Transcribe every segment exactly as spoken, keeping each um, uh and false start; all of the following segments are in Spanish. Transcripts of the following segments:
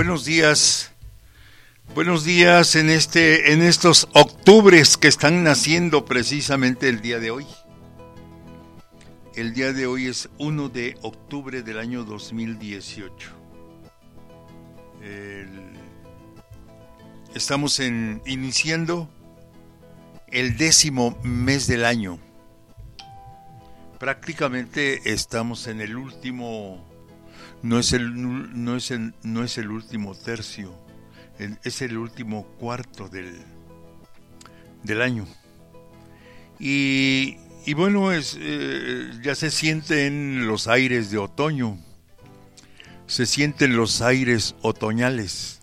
buenos días. Buenos días en este, en estos octubres que están naciendo precisamente el día de hoy. El día de hoy es primero de octubre del año dos mil dieciocho. El, estamos en, iniciando el décimo mes del año. Prácticamente estamos en el último, no es el, no es el, no es el último tercio, es el último cuarto del, del año. Y, y bueno, es, eh, ya se sienten los aires de otoño, se sienten los aires otoñales.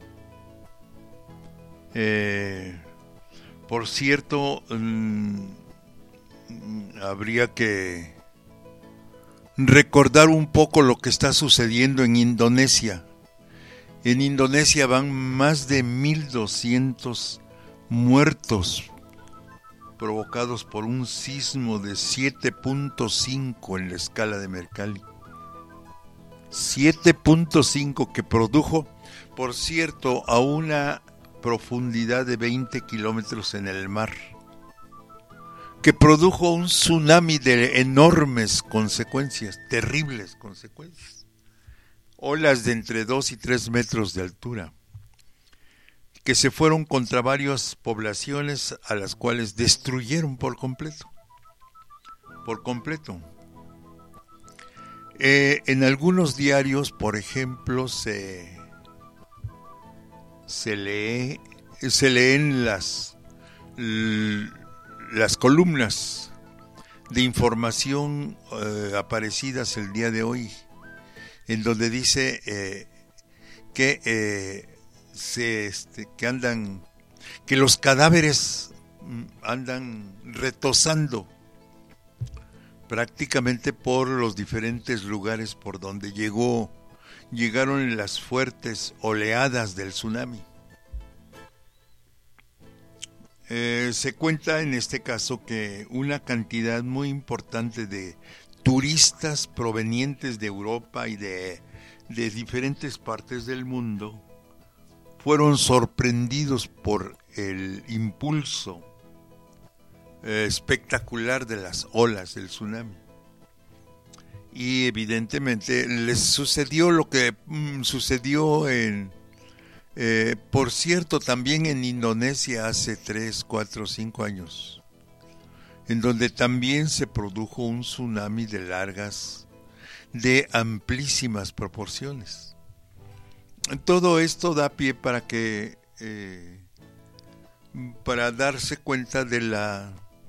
Eh, por cierto, mmm, habría que recordar un poco lo que está sucediendo en Indonesia. En Indonesia van más de mil doscientos muertos provocados por un sismo de siete punto cinco en la escala de Mercalli. siete punto cinco que produjo, por cierto, a una profundidad de veinte kilómetros en el mar, que produjo un tsunami de enormes consecuencias, terribles consecuencias. Olas de entre dos y tres metros de altura, que se fueron contra varias poblaciones a las cuales destruyeron por completo. Por completo. Eh, en algunos diarios, por ejemplo, se, se, lee, se leen las, las columnas de información eh, aparecidas el día de hoy, en donde dice eh, que eh, se este, que andan que los cadáveres andan retosando prácticamente por los diferentes lugares por donde llegó llegaron las fuertes oleadas del tsunami. Eh, se cuenta en este caso que una cantidad muy importante de turistas provenientes de Europa y de, de diferentes partes del mundo fueron sorprendidos por el impulso eh, espectacular de las olas del tsunami. Y evidentemente les sucedió lo que mm, sucedió en, eh, por cierto, también en Indonesia hace tres, cuatro, cinco años. En donde también se produjo un tsunami de largas, de amplísimas proporciones. Todo esto da pie para que, eh, para darse cuenta de la,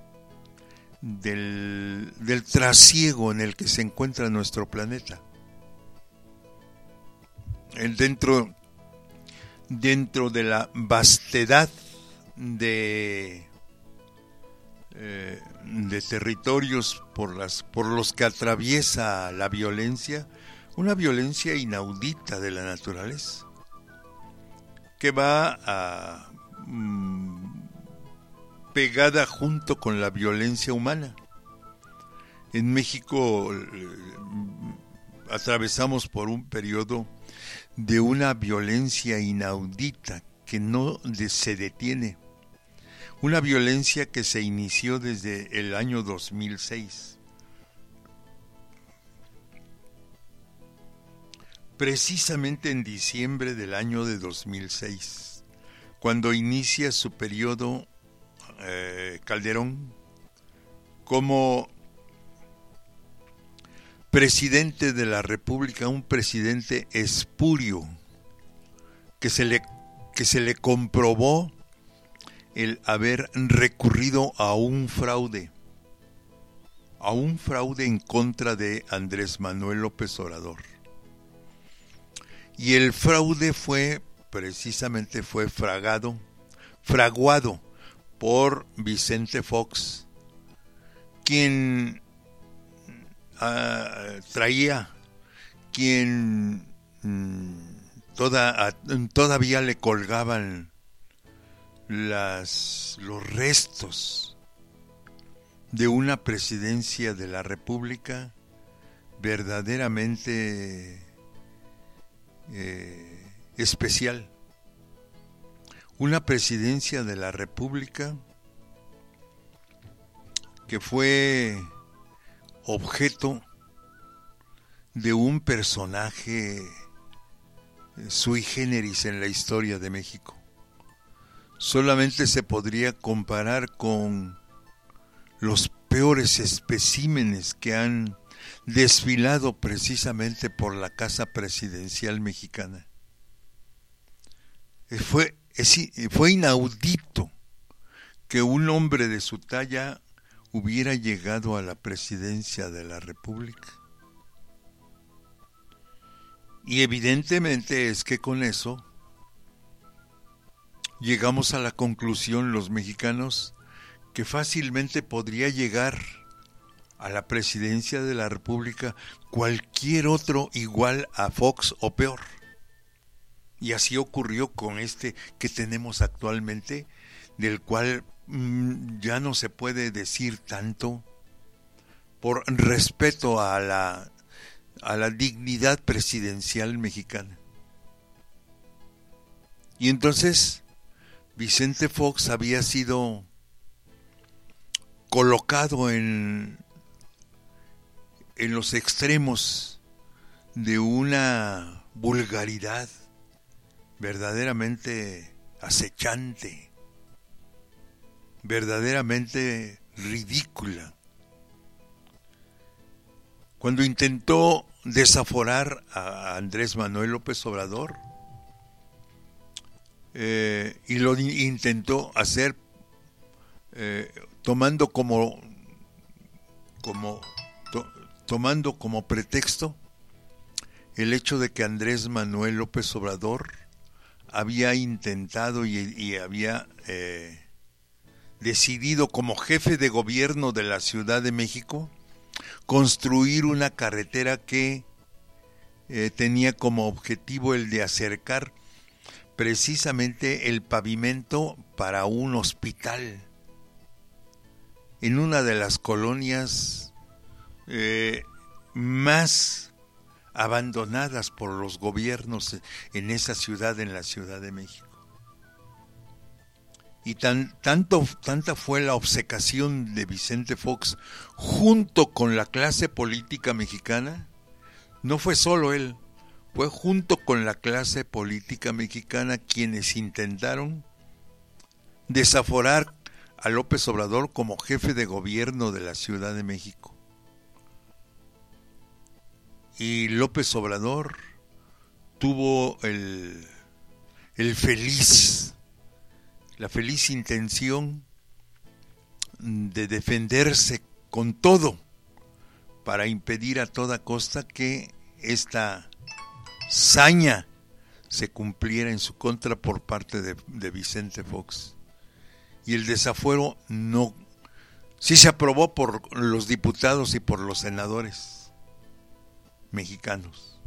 del, del trasiego en el que se encuentra nuestro planeta. Dentro, dentro de la vastedad de Eh, de territorios por las por los que atraviesa la violencia, una violencia inaudita de la naturaleza, que va a, mm, pegada junto con la violencia humana. En México eh, atravesamos por un periodo de una violencia inaudita que no de, se detiene. Una violencia que se inició desde el año dos mil seis. Precisamente en diciembre del año de dos mil seis, cuando inicia su periodo eh, Calderón como presidente de la República, un presidente espurio, que se le, que se le comprobó el haber recurrido a un fraude, a un fraude en contra de Andrés Manuel López Obrador. Y el fraude fue, precisamente fue fragado, fraguado por Vicente Fox, quien uh, traía, quien mm, toda, uh, todavía le colgaban Las, los restos de una presidencia de la República verdaderamente eh, especial, una presidencia de la República que fue objeto de un personaje sui generis en la historia de México. Solamente se podría comparar con los peores especímenes que han desfilado precisamente por la Casa Presidencial mexicana. Fue, fue inaudito que un hombre de su talla hubiera llegado a la presidencia de la República. Y evidentemente es que con eso llegamos a la conclusión los mexicanos que fácilmente podría llegar a la presidencia de la República cualquier otro igual a Fox o peor. Y así ocurrió con este que tenemos actualmente, del cual mmm, ya no se puede decir tanto por respeto a la, a la dignidad presidencial mexicana. Y entonces Vicente Fox había sido colocado en, en los extremos de una vulgaridad verdaderamente acechante, verdaderamente ridícula. Cuando intentó desaforar a Andrés Manuel López Obrador, eh, y lo intentó hacer eh, tomando como, como to, tomando como pretexto el hecho de que Andrés Manuel López Obrador había intentado y, y había eh, decidido como jefe de gobierno de la Ciudad de México construir una carretera que eh, tenía como objetivo el de acercar precisamente el pavimento para un hospital en una de las colonias eh, más abandonadas por los gobiernos en esa ciudad, en la Ciudad de México. Y tan, tanto, tanta fue la obcecación de Vicente Fox junto con la clase política mexicana, no fue solo él, fue junto con la clase política mexicana quienes intentaron desaforar a López Obrador como jefe de gobierno de la Ciudad de México. Y López Obrador tuvo el, el feliz, la feliz intención de defenderse con todo para impedir a toda costa que esta saña se cumpliera en su contra por parte de, de Vicente Fox. Y el desafuero no, sí se aprobó por los diputados y por los senadores mexicanos.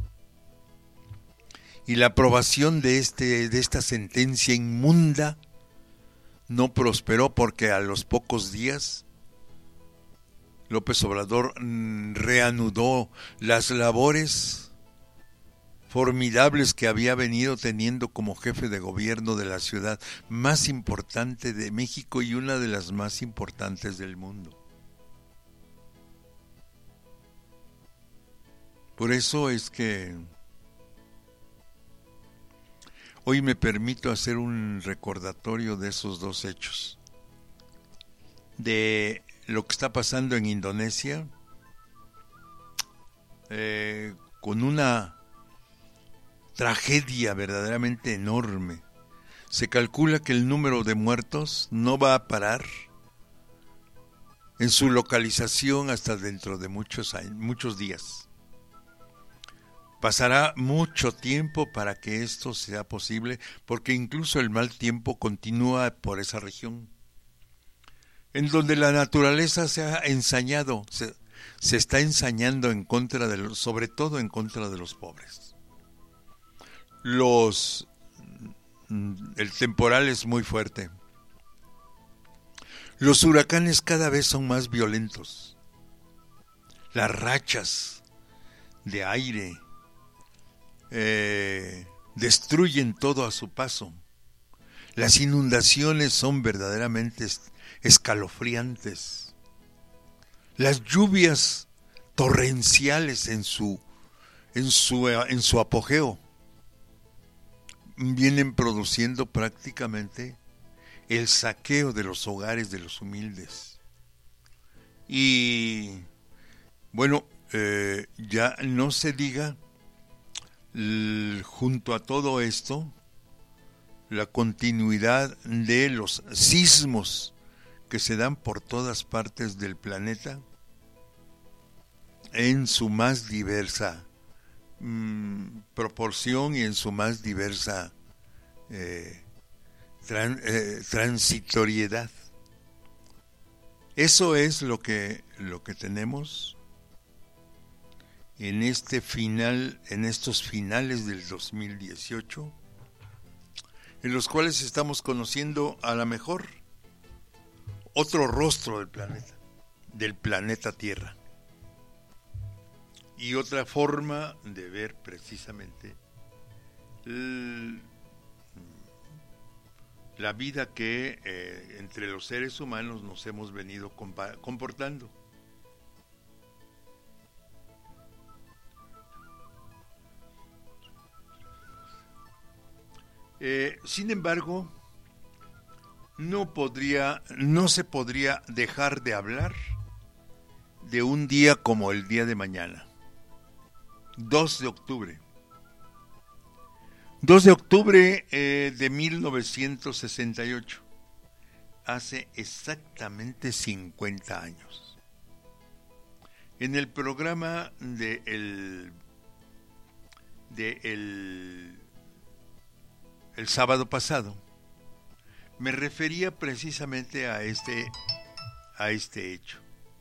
Y la aprobación de este de esta sentencia inmunda no prosperó porque a los pocos días López Obrador reanudó las labores formidables que había venido teniendo como jefe de gobierno de la ciudad más importante de México y una de las más importantes del mundo. Por eso es que hoy me permito hacer un recordatorio de esos dos hechos, de lo que está pasando en Indonesia, eh, con una tragedia verdaderamente enorme. Se calcula que el número de muertos no va a parar en su localización hasta dentro de muchos años, muchos días. Pasará mucho tiempo para que esto sea posible, porque incluso el mal tiempo continúa por esa región, en donde la naturaleza se ha ensañado, se, se está ensañando en contra de los, sobre todo en contra de los pobres. Los, el temporal es muy fuerte. Los huracanes cada vez son más violentos. Las rachas de aire, Eh, destruyen todo a su paso. Las inundaciones son verdaderamente escalofriantes. Las lluvias torrenciales en su, en su, en su apogeo vienen produciendo prácticamente el saqueo de los hogares de los humildes. Y bueno, eh, ya no se diga l- junto a todo esto la continuidad de los sismos que se dan por todas partes del planeta en su más diversa mmm, proporción y en su más diversa eh, tran, eh, transitoriedad. Eso es lo que lo que tenemos en este final, en estos finales del dos mil dieciocho, en los cuales estamos conociendo a lo mejor otro rostro del planeta, del planeta Tierra, y otra forma de ver precisamente el, la vida que eh, entre los seres humanos nos hemos venido compa- comportando. Eh, sin embargo, no podría, no se podría dejar de hablar de un día como el día de mañana, dos de octubre. dos de octubre eh, de mil novecientos sesenta y ocho, hace exactamente cincuenta años. En el programa de el, de el, el sábado pasado, me refería precisamente a este, a este hecho.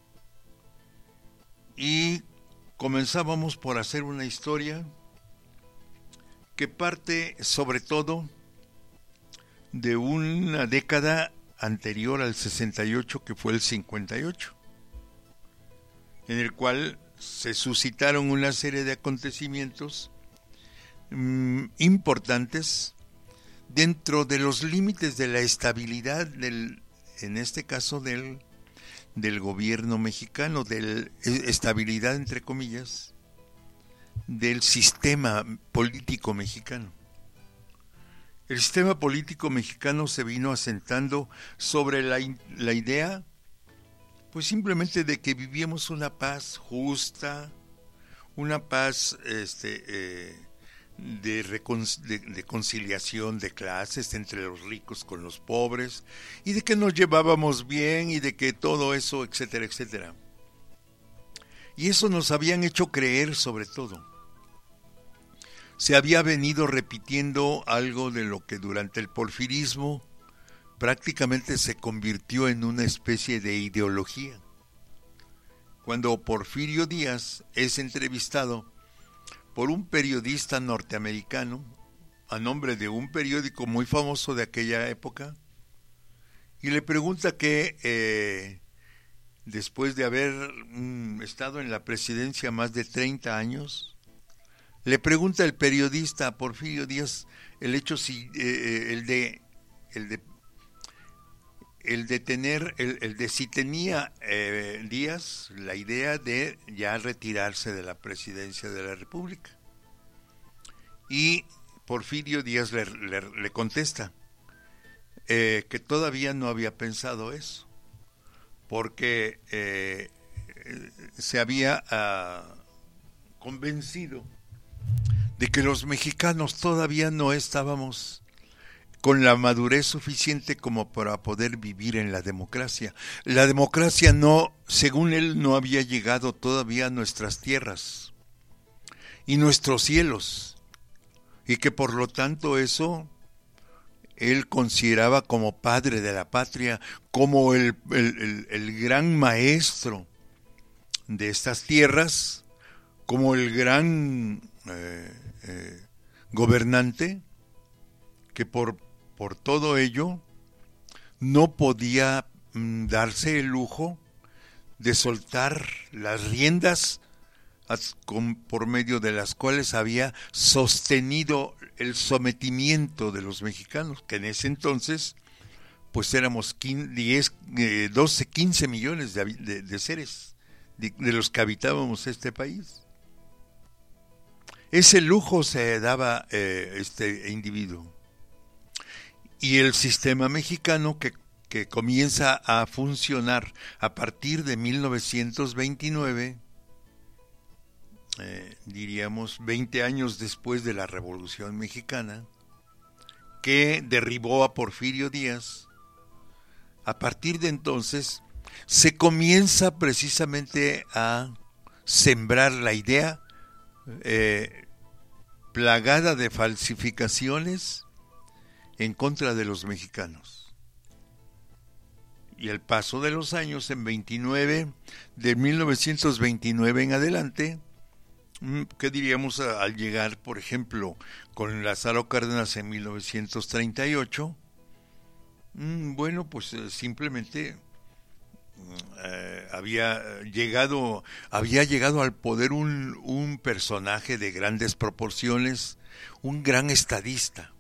Y comenzábamos por hacer una historia que parte sobre todo de una década anterior al sesenta y ocho, que fue el cincuenta y ocho, en el cual se suscitaron una serie de acontecimientos mmm, importantes dentro de los límites de la estabilidad del, en este caso del, del gobierno mexicano, de estabilidad entre comillas, del sistema político mexicano. El sistema político mexicano se vino asentando sobre la, la idea, pues simplemente de que vivíamos una paz justa, una paz este, eh, de, recon, de, de conciliación de clases entre los ricos con los pobres, y de que nos llevábamos bien y de que todo eso, etcétera, etcétera. Y eso nos habían hecho creer sobre todo. Se había venido repitiendo algo de lo que durante el porfirismo prácticamente se convirtió en una especie de ideología. Cuando Porfirio Díaz es entrevistado por un periodista norteamericano a nombre de un periódico muy famoso de aquella época, y le pregunta que eh, después de haber mm, estado en la presidencia más de treinta años, le pregunta el periodista a Porfirio Díaz el hecho si eh, el de el de el de tener el, el de si tenía eh, Díaz la idea de ya retirarse de la presidencia de la República. Y Porfirio Díaz le, le, le contesta eh, que todavía no había pensado eso, porque eh, se había uh, convencido de que los mexicanos todavía no estábamos con la madurez suficiente como para poder vivir en la democracia. La democracia no, según él, no había llegado todavía a nuestras tierras y nuestros cielos, y que por lo tanto eso él consideraba como padre de la patria, como el, el, el, el gran maestro de estas tierras, como el gran eh, eh, gobernante, que por, por todo ello no podía mm, darse el lujo de soltar las riendas as, con, por medio de las cuales había sostenido el sometimiento de los mexicanos, que en ese entonces pues éramos diez, doce, quince millones de, de, de seres de, de los que habitábamos este país. Ese lujo se daba eh, este individuo. Y el sistema mexicano que, que comienza a funcionar a partir de mil novecientos veintinueve, eh, diríamos veinte años después de la Revolución Mexicana, que derribó a Porfirio Díaz, a partir de entonces se comienza precisamente a sembrar la idea eh, plagada de falsificaciones en contra de los mexicanos. Y al paso de los años, en veintinueve, de mil novecientos veintinueve en adelante, ¿qué diríamos al llegar, por ejemplo, con Lázaro Cárdenas en mil novecientos treinta y ocho? Bueno, pues simplemente eh, había llegado, había llegado al poder un, un personaje de grandes proporciones, un gran estadista.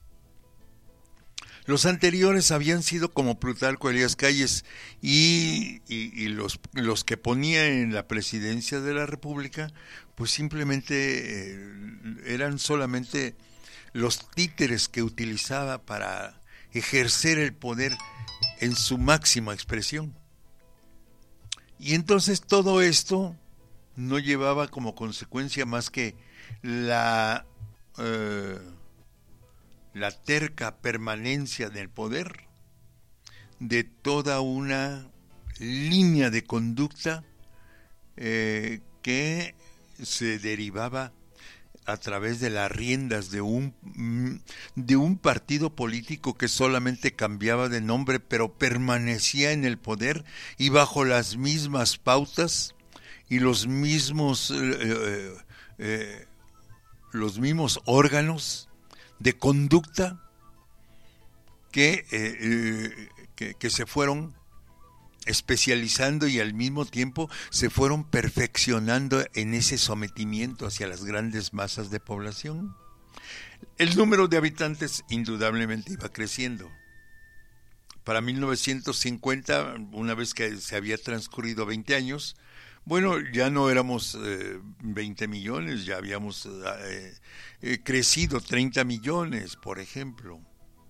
Los anteriores habían sido como Plutarco Elías Calles y, y, y los, los que ponía en la presidencia de la República, pues simplemente eh, eran solamente los títeres que utilizaba para ejercer el poder en su máxima expresión. Y entonces todo esto no llevaba como consecuencia más que la, eh, la terca permanencia del poder de toda una línea de conducta eh, que se derivaba a través de las riendas de un de un partido político que solamente cambiaba de nombre, pero permanecía en el poder y bajo las mismas pautas y los mismos eh, eh, los mismos órganos de conducta que, eh, eh, que que se fueron especializando y al mismo tiempo se fueron perfeccionando en ese sometimiento hacia las grandes masas de población. El número de habitantes indudablemente iba creciendo. Para mil novecientos cincuenta, una vez que se había transcurrido veinte años, bueno, ya no éramos eh, veinte millones, ya habíamos eh, eh, crecido treinta millones, por ejemplo.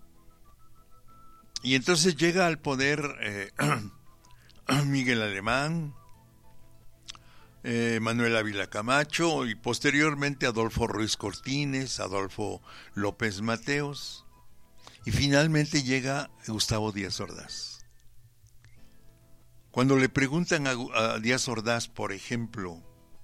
Y entonces llega al poder eh, Miguel Alemán, eh, Manuel Ávila Camacho y posteriormente Adolfo Ruiz Cortines, Adolfo López Mateos y finalmente llega Gustavo Díaz Ordaz. Cuando le preguntan a, a Díaz Ordaz, por ejemplo,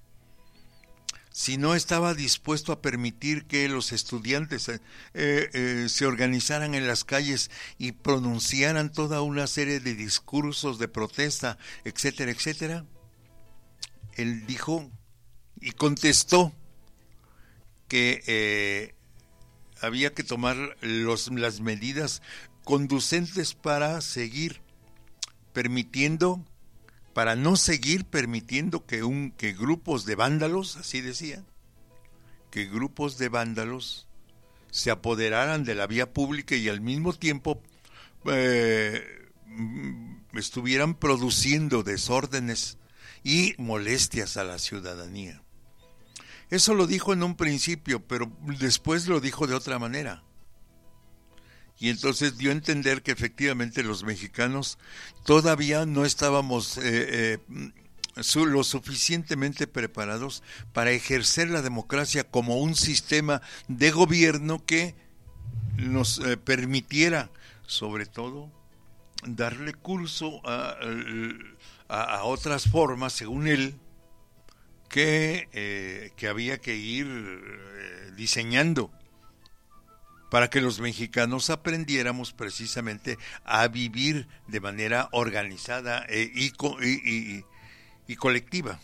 si no estaba dispuesto a permitir que los estudiantes eh, eh, se organizaran en las calles y pronunciaran toda una serie de discursos de protesta, etcétera, etcétera, él dijo y contestó que eh, había que tomar los, las medidas conducentes para seguir permitiendo para no seguir permitiendo que un que grupos de vándalos, así decía, que grupos de vándalos se apoderaran de la vía pública y al mismo tiempo eh, estuvieran produciendo desórdenes y molestias a la ciudadanía. Eso lo dijo en un principio, pero después lo dijo de otra manera. Y entonces dio a entender que efectivamente los mexicanos todavía no estábamos eh, eh, su, lo suficientemente preparados para ejercer la democracia como un sistema de gobierno que nos eh, permitiera, sobre todo, darle curso a, a, a otras formas, según él, que, eh, que había que ir eh, diseñando, para que los mexicanos aprendiéramos precisamente a vivir de manera organizada e, y, y, y, y colectiva.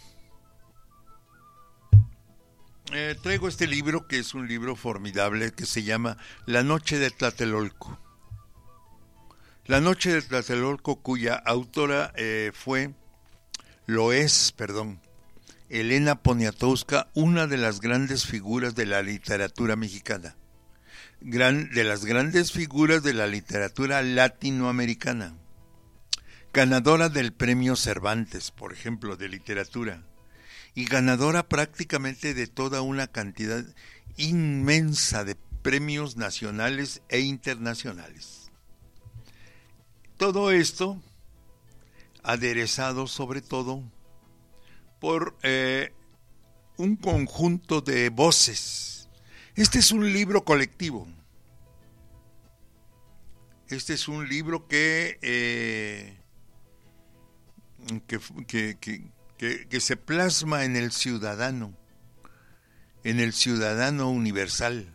Eh, traigo este libro, que es un libro formidable, que se llama La Noche de Tlatelolco. La Noche de Tlatelolco, cuya autora eh, fue, lo es, perdón, Elena Poniatowska, una de las grandes figuras de la literatura mexicana. gran, de las grandes figuras de la literatura latinoamericana, ganadora del premio Cervantes, por ejemplo, de literatura, y ganadora prácticamente de toda una cantidad inmensa de premios nacionales e internacionales. Todo esto aderezado sobre todo por eh, un conjunto de voces. Este es un libro colectivo. Este es un libro que, eh, que, que, que, que, que se plasma en el ciudadano, en el ciudadano universal.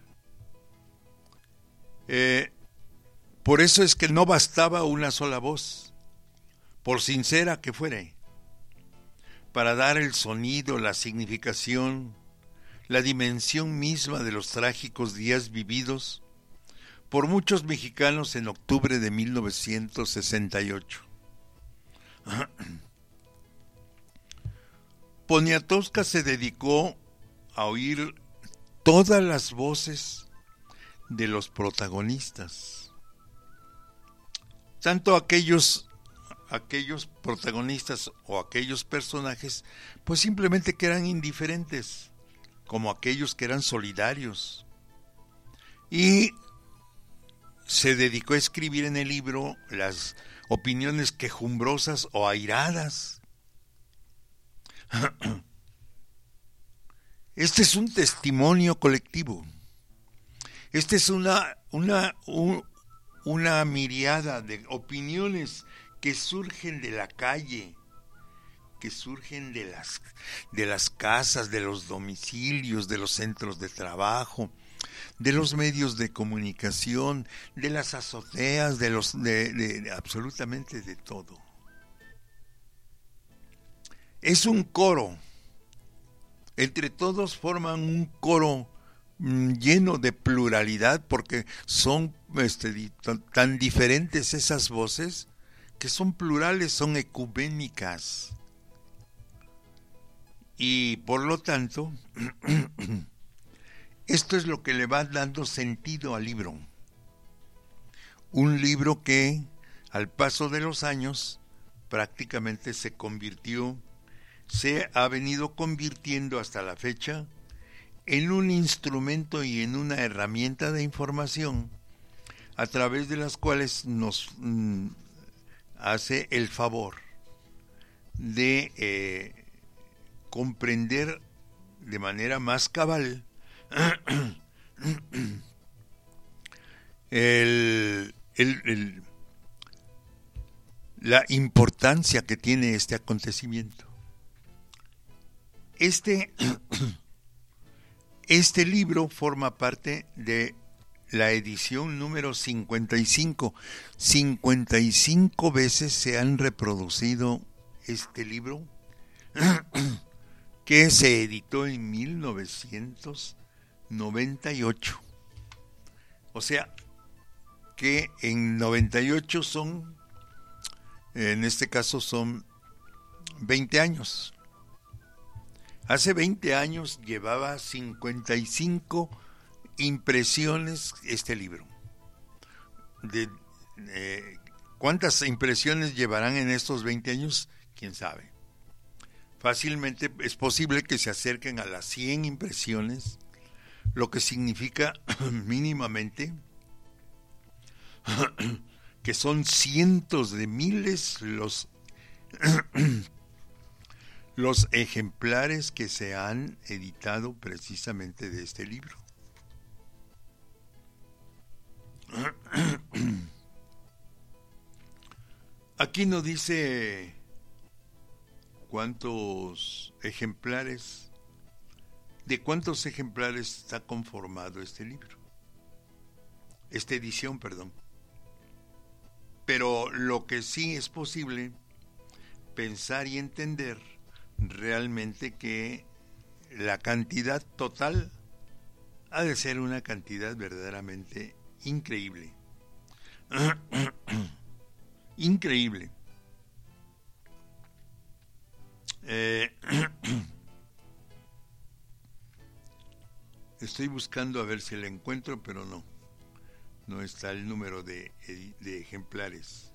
Eh, por eso es que no bastaba una sola voz, por sincera que fuere, para dar el sonido, la significación, la dimensión misma de los trágicos días vividos por muchos mexicanos en octubre de mil novecientos sesenta y ocho. Poniatowska se dedicó a oír todas las voces de los protagonistas, tanto aquellos aquellos protagonistas o aquellos personajes, pues simplemente que eran indiferentes, como aquellos que eran solidarios. Y se dedicó a escribir en el libro las opiniones quejumbrosas o airadas. Este es un testimonio colectivo. Este es una, una, un, una miriada de opiniones que surgen de la calle, que surgen de las, de las casas, de los domicilios, de los centros de trabajo, de los medios de comunicación, de las azoteas, de los, de, de, de absolutamente de todo. Es un coro. Entre todos forman un coro mmm, lleno de pluralidad, porque son este, tan, tan diferentes esas voces, que son plurales, son ecuménicas. Y por lo tanto, esto es lo que le va dando sentido al libro. Un libro que, al paso de los años, prácticamente se convirtió, se ha venido convirtiendo hasta la fecha en un instrumento y en una herramienta de información a través de las cuales nos mm, hace el favor de eh, comprender de manera más cabal el, el, el, la importancia que tiene este acontecimiento. Este, este libro forma parte de la edición número cincuenta y cinco. cincuenta y cinco veces se han reproducido este libro, que se editó en mil novecientos noventa y ocho. O sea, que en noventa y ocho son, en este caso son veinte años. Hace veinte años llevaba cincuenta y cinco impresiones este libro. De, eh, ¿Cuántas impresiones llevarán en estos veinte años? ¿Quién sabe? Fácilmente es posible que se acerquen a las cien impresiones, lo que significa mínimamente que son cientos de miles los los ejemplares que se han editado precisamente de este libro. Aquí no dice cuántos ejemplares, de cuántos ejemplares está conformado este libro, esta edición, perdón. Pero lo que sí es posible pensar y entender realmente que la cantidad total ha de ser una cantidad verdaderamente increíble. Increíble. Eh, estoy buscando a ver si la encuentro, pero no. no está el número de, de ejemplares.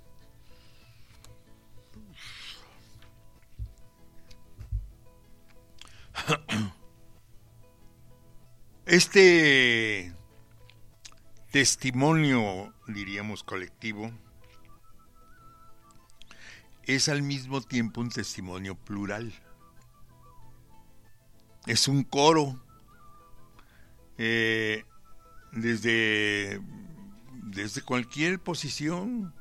Este testimonio, diríamos, colectivo, es al mismo tiempo un testimonio plural. Es un coro, eh, desde, desde cualquier posición,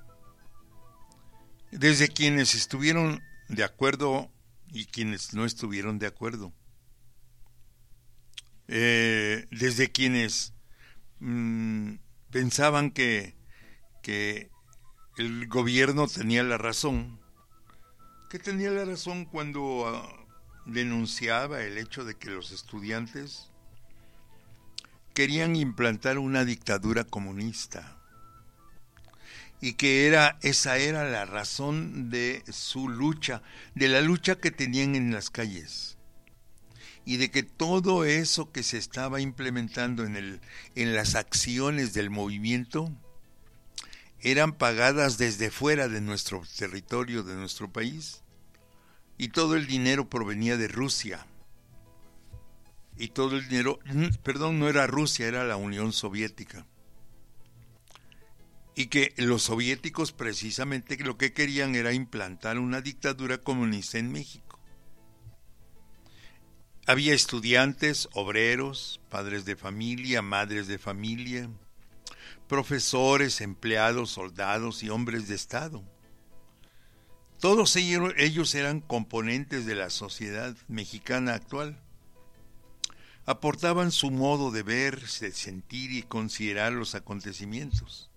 desde quienes estuvieron de acuerdo y quienes no estuvieron de acuerdo, eh, desde quienes mmm, pensaban que, que el gobierno tenía la razón, que tenía la razón cuando uh, denunciaba el hecho de que los estudiantes querían implantar una dictadura comunista y que era esa era la razón de su lucha, de la lucha que tenían en las calles, y de que todo eso que se estaba implementando en el en las acciones del movimiento eran pagadas desde fuera de nuestro territorio, de nuestro país, y todo el dinero provenía de Rusia. Y todo el dinero, perdón, no era Rusia, era la Unión Soviética. Y que los soviéticos precisamente lo que querían era implantar una dictadura comunista en México. Había estudiantes, obreros, padres de familia, madres de familia, profesores, empleados, soldados y hombres de Estado. Todos ellos, ellos eran componentes de la sociedad mexicana actual. Aportaban su modo de ver, de sentir y considerar los acontecimientos.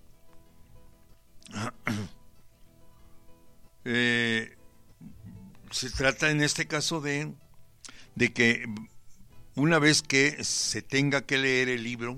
eh, se trata en este caso de, de que una vez que se tenga que leer el libro,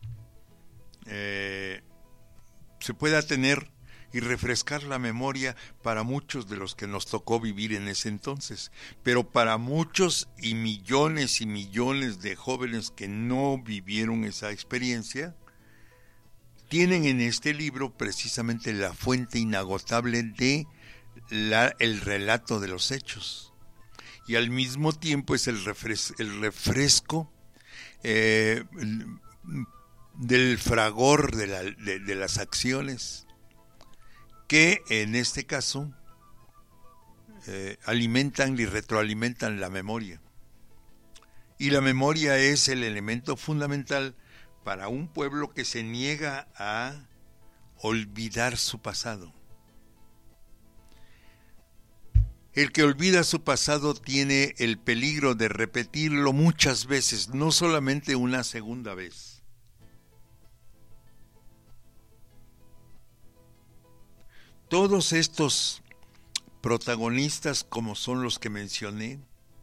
eh, se pueda tener y refrescar la memoria para muchos de los que nos tocó vivir en ese entonces, pero para muchos y millones y millones de jóvenes que no vivieron esa experiencia, tienen en este libro precisamente la fuente inagotable de la, el relato de los hechos, y al mismo tiempo es el, refres, el refresco eh, del fragor de, la, de, de las acciones, que en este caso eh, alimentan y retroalimentan la memoria. Y la memoria es el elemento fundamental para un pueblo que se niega a olvidar su pasado. El que olvida su pasado tiene el peligro de repetirlo muchas veces, no solamente una segunda vez. Todos estos protagonistas, como son los que mencioné,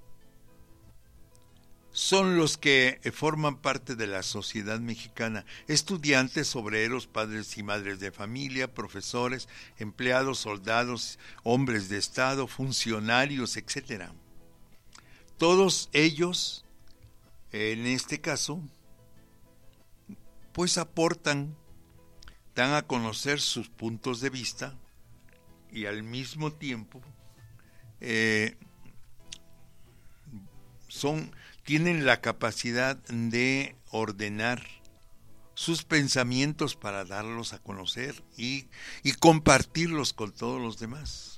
son los que forman parte de la sociedad mexicana: estudiantes, obreros, padres y madres de familia, profesores, empleados, soldados, hombres de Estado, funcionarios, etcétera. Todos ellos, en este caso, pues aportan, dan a conocer sus puntos de vista, y al mismo tiempo eh, son, tienen la capacidad de ordenar sus pensamientos para darlos a conocer y, y compartirlos con todos los demás.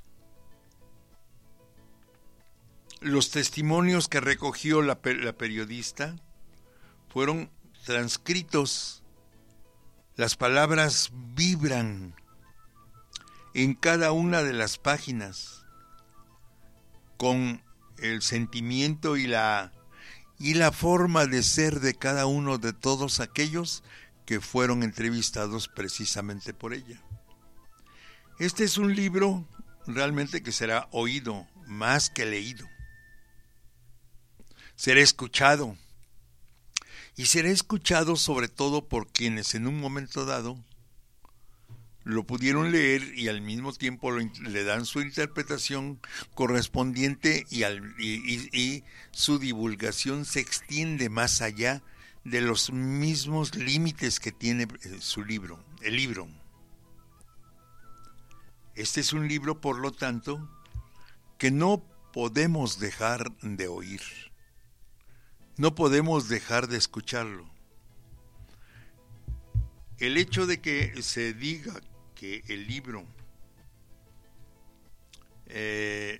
Los testimonios que recogió la, la periodista fueron transcritos. Las palabras vibran en cada una de las páginas con el sentimiento y la y la forma de ser de cada uno de todos aquellos que fueron entrevistados precisamente por ella. Este es un libro realmente que será oído más que leído. Será escuchado, y será escuchado sobre todo por quienes en un momento dado lo pudieron leer y al mismo tiempo lo, le dan su interpretación correspondiente, y, al, y, y, y su divulgación se extiende más allá de los mismos límites que tiene su libro, el libro. Este es un libro, por lo tanto, que no podemos dejar de oír, no podemos dejar de escucharlo. El hecho de que se diga que el libro eh,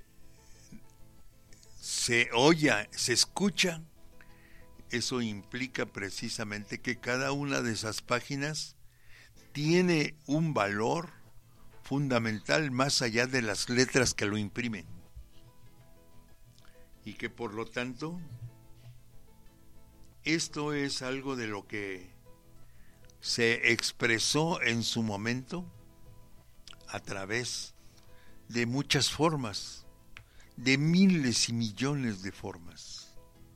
se oye, se escucha, eso implica precisamente que cada una de esas páginas tiene un valor fundamental más allá de las letras que lo imprimen, y que por lo tanto esto es algo de lo que se expresó en su momento a través de muchas formas, de miles y millones de formas.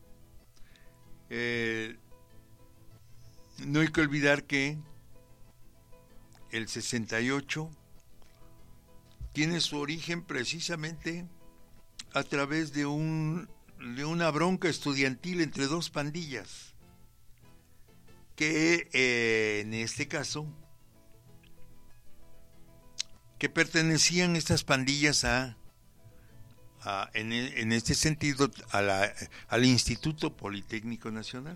Eh, no hay que olvidar que el sesenta y ocho tiene su origen precisamente a través de un de una bronca estudiantil entre dos pandillas, que eh, en este caso que pertenecían estas pandillas a, a en, en este sentido a la, al Instituto Politécnico Nacional,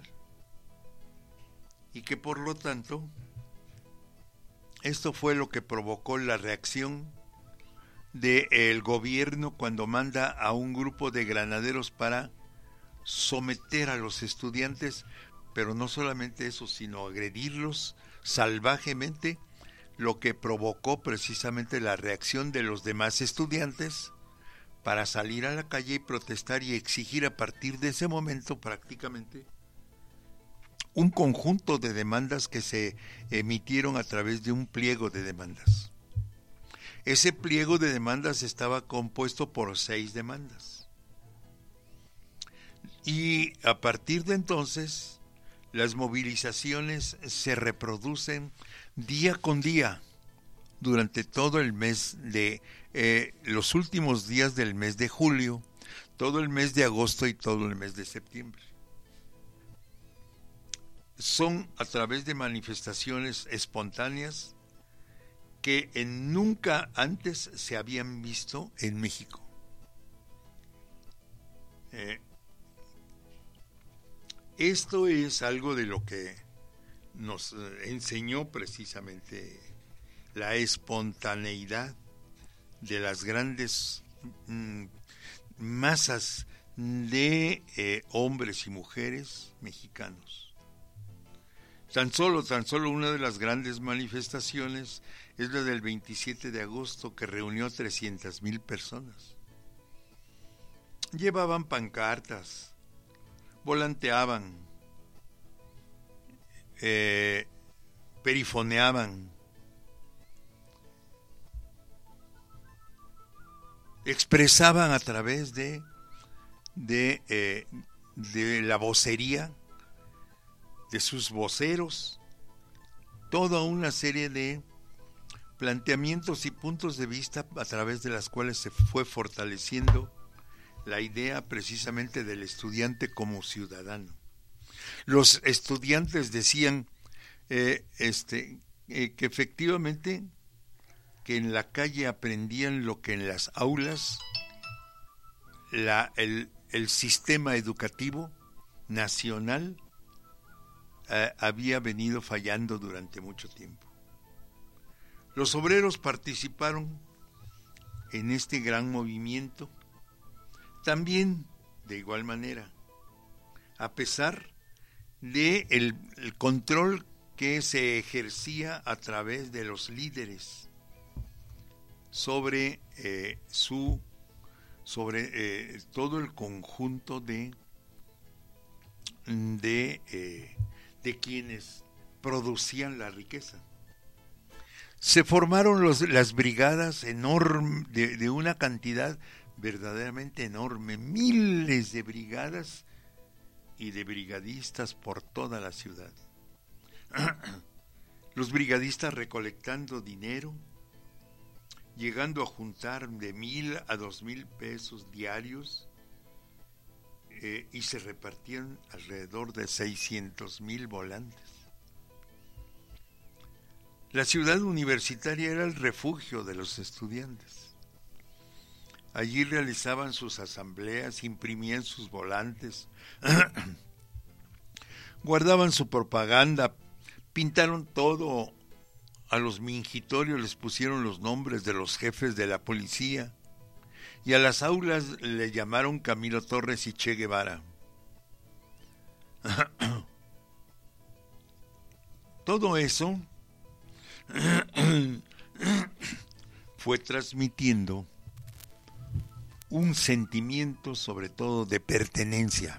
y que por lo tanto esto fue lo que provocó la reacción del gobierno cuando manda a un grupo de granaderos para someter a los estudiantes, pero no solamente eso, sino agredirlos salvajemente, lo que provocó precisamente la reacción de los demás estudiantes para salir a la calle y protestar y exigir a partir de ese momento prácticamente un conjunto de demandas que se emitieron a través de un pliego de demandas. Ese pliego de demandas estaba compuesto por seis demandas. Y a partir de entonces, las movilizaciones se reproducen día con día durante todo el mes de eh, los últimos días del mes de julio, todo el mes de agosto y todo el mes de septiembre. Son a través de manifestaciones espontáneas que en nunca antes se habían visto en México. Eh, esto es algo de lo que nos enseñó precisamente la espontaneidad de las grandes mm, masas de eh, hombres y mujeres mexicanos. Tan solo, tan solo una de las grandes manifestaciones es la del veintisiete de agosto, que reunió trescientas mil personas. Llevaban pancartas, volanteaban, eh, perifoneaban, expresaban a través de, de, eh, de la vocería de sus voceros toda una serie de planteamientos y puntos de vista a través de las cuales se fue fortaleciendo la idea precisamente del estudiante como ciudadano. Los estudiantes decían eh, este, eh, que efectivamente que en la calle aprendían lo que en las aulas la, el, el sistema educativo nacional eh, había venido fallando durante mucho tiempo. Los obreros participaron en este gran movimiento, también de igual manera, a pesar de el, el control que se ejercía a través de los líderes sobre eh, su sobre eh, todo el conjunto de de, eh, de quienes producían la riqueza. Se formaron los, las brigadas enormes de, de una cantidad verdaderamente enorme, miles de brigadas y de brigadistas por toda la ciudad. Los brigadistas recolectando dinero, llegando a juntar de mil a dos mil pesos diarios, eh, y se repartían alrededor de seiscientos mil volantes. La ciudad universitaria era el refugio de los estudiantes. Allí realizaban sus asambleas, imprimían sus volantes, guardaban su propaganda, pintaron todo. A los mingitorios les pusieron los nombres de los jefes de la policía y a las aulas le llamaron Camilo Torres y Che Guevara. Todo eso fue transmitiendo un sentimiento sobre todo de pertenencia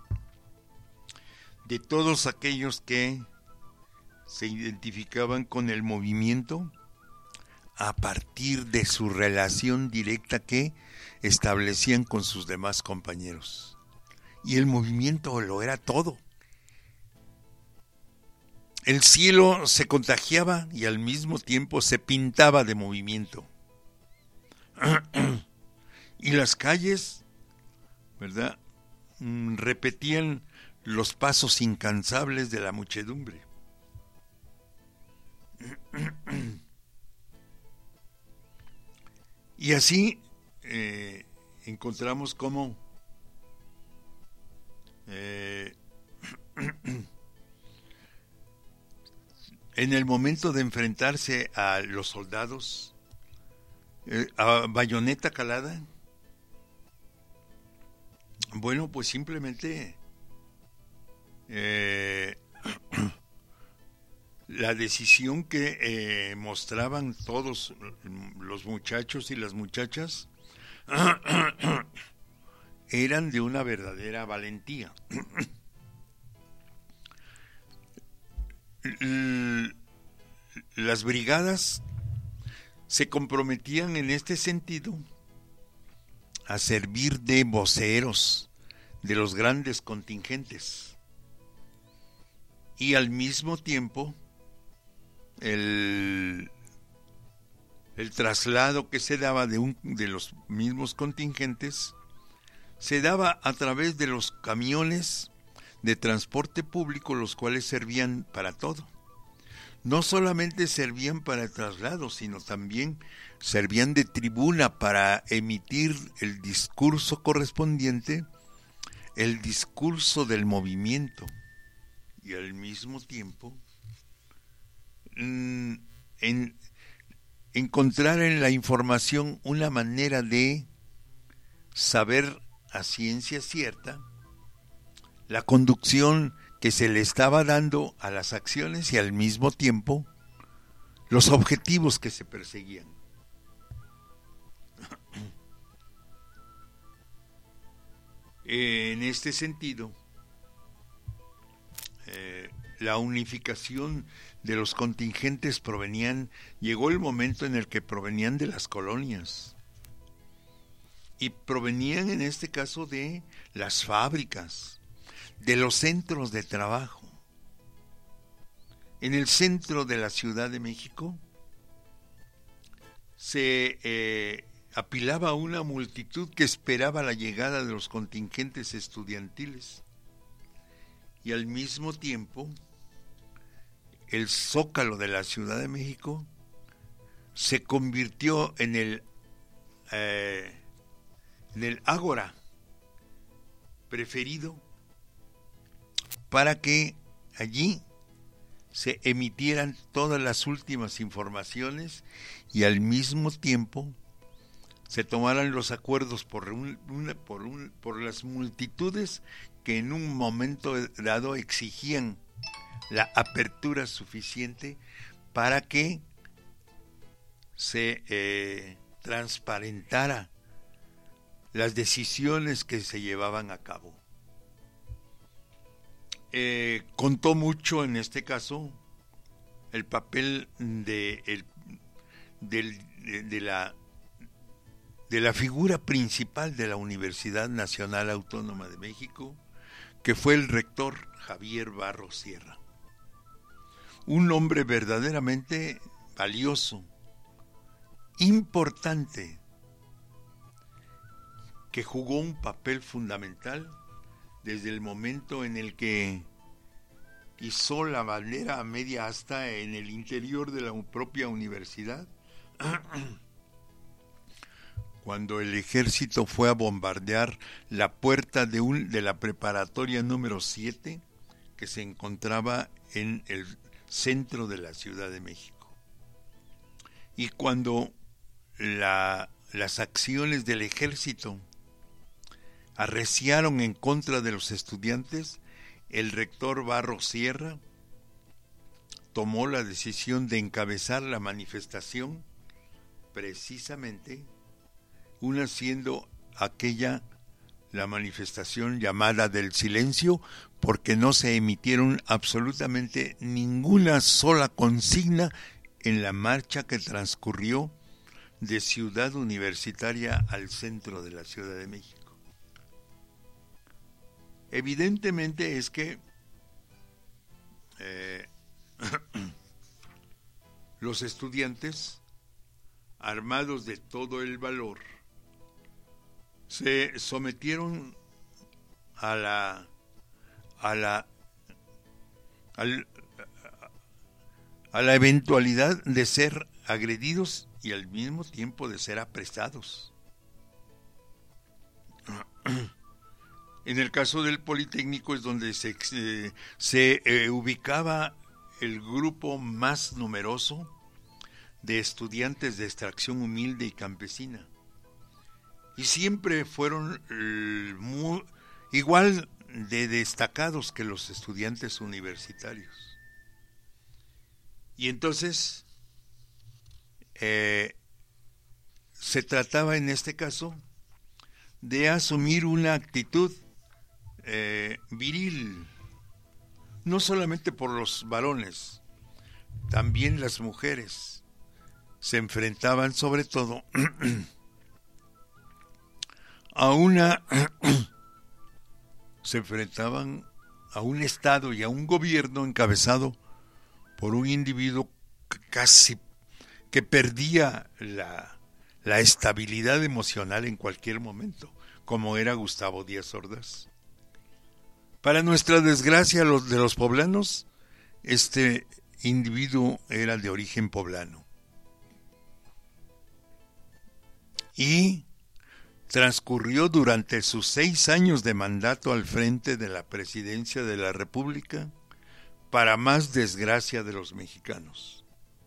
de todos aquellos que se identificaban con el movimiento a partir de su relación directa que establecían con sus demás compañeros. Y el movimiento lo era todo. El cielo se contagiaba y al mismo tiempo se pintaba de movimiento. Y las calles, ¿verdad?, repetían los pasos incansables de la muchedumbre. Y así eh, encontramos cómo eh, en el momento de enfrentarse a los soldados eh, a bayoneta calada, bueno, pues simplemente eh, la decisión que eh, mostraban todos los muchachos y las muchachas eran de una verdadera valentía. Las brigadas se comprometían en este sentido a servir de voceros de los grandes contingentes y al mismo tiempo el, el traslado que se daba de, un, de los mismos contingentes se daba a través de los camiones de transporte público, los cuales servían para todo. No solamente servían para el traslado, sino también servían de tribuna para emitir el discurso correspondiente, el discurso del movimiento, y al mismo tiempo en, encontrar en la información una manera de saber a ciencia cierta la conducción que se le estaba dando a las acciones y al mismo tiempo los objetivos que se perseguían. En este sentido, eh, la unificación de los contingentes provenían, llegó el momento en el que provenían de las colonias y provenían en este caso de las fábricas, de los centros de trabajo. En el centro de la Ciudad de México se eh, apilaba una multitud que esperaba la llegada de los contingentes estudiantiles y al mismo tiempo el zócalo de la Ciudad de México se convirtió en el eh, en el ágora preferido para que allí se emitieran todas las últimas informaciones y al mismo tiempo se tomaran los acuerdos por, un, una, por, un, por las multitudes que en un momento dado exigían la apertura suficiente para que se eh, transparentara las decisiones que se llevaban a cabo. Eh, contó mucho en este caso el papel de, el, del, de, de, la, de la figura principal de la Universidad Nacional Autónoma de México, que fue el rector Javier Barros Sierra. Un hombre verdaderamente valioso, importante, que jugó un papel fundamental desde el momento en el que izó la bandera a media asta en el interior de la propia universidad, cuando el ejército fue a bombardear la puerta de, un, de la preparatoria número siete, que se encontraba en el centro de la Ciudad de México. Y cuando la, las acciones del ejército arreciaron en contra de los estudiantes, el rector Barros Sierra tomó la decisión de encabezar la manifestación, precisamente una siendo aquella la manifestación llamada del silencio, porque no se emitieron absolutamente ninguna sola consigna en la marcha que transcurrió de Ciudad Universitaria al centro de la Ciudad de México. Evidentemente es que eh, los estudiantes, armados de todo el valor, se sometieron a la a la al, a la eventualidad de ser agredidos y al mismo tiempo de ser apresados. En el caso del Politécnico es donde se, eh, se eh, ubicaba el grupo más numeroso de estudiantes de extracción humilde y campesina. Y siempre fueron eh, muy, igual de destacados que los estudiantes universitarios. Y entonces eh, se trataba en este caso de asumir una actitud eh, viril, no solamente por los varones, también las mujeres se enfrentaban sobre todo a una se enfrentaban a un Estado y a un gobierno encabezado por un individuo casi que perdía la, la estabilidad emocional en cualquier momento, como era Gustavo Díaz Ordaz. Para nuestra desgracia, los de los poblanos, este individuo era de origen poblano. Y transcurrió durante sus seis años de mandato al frente de la presidencia de la República, para más desgracia de los mexicanos.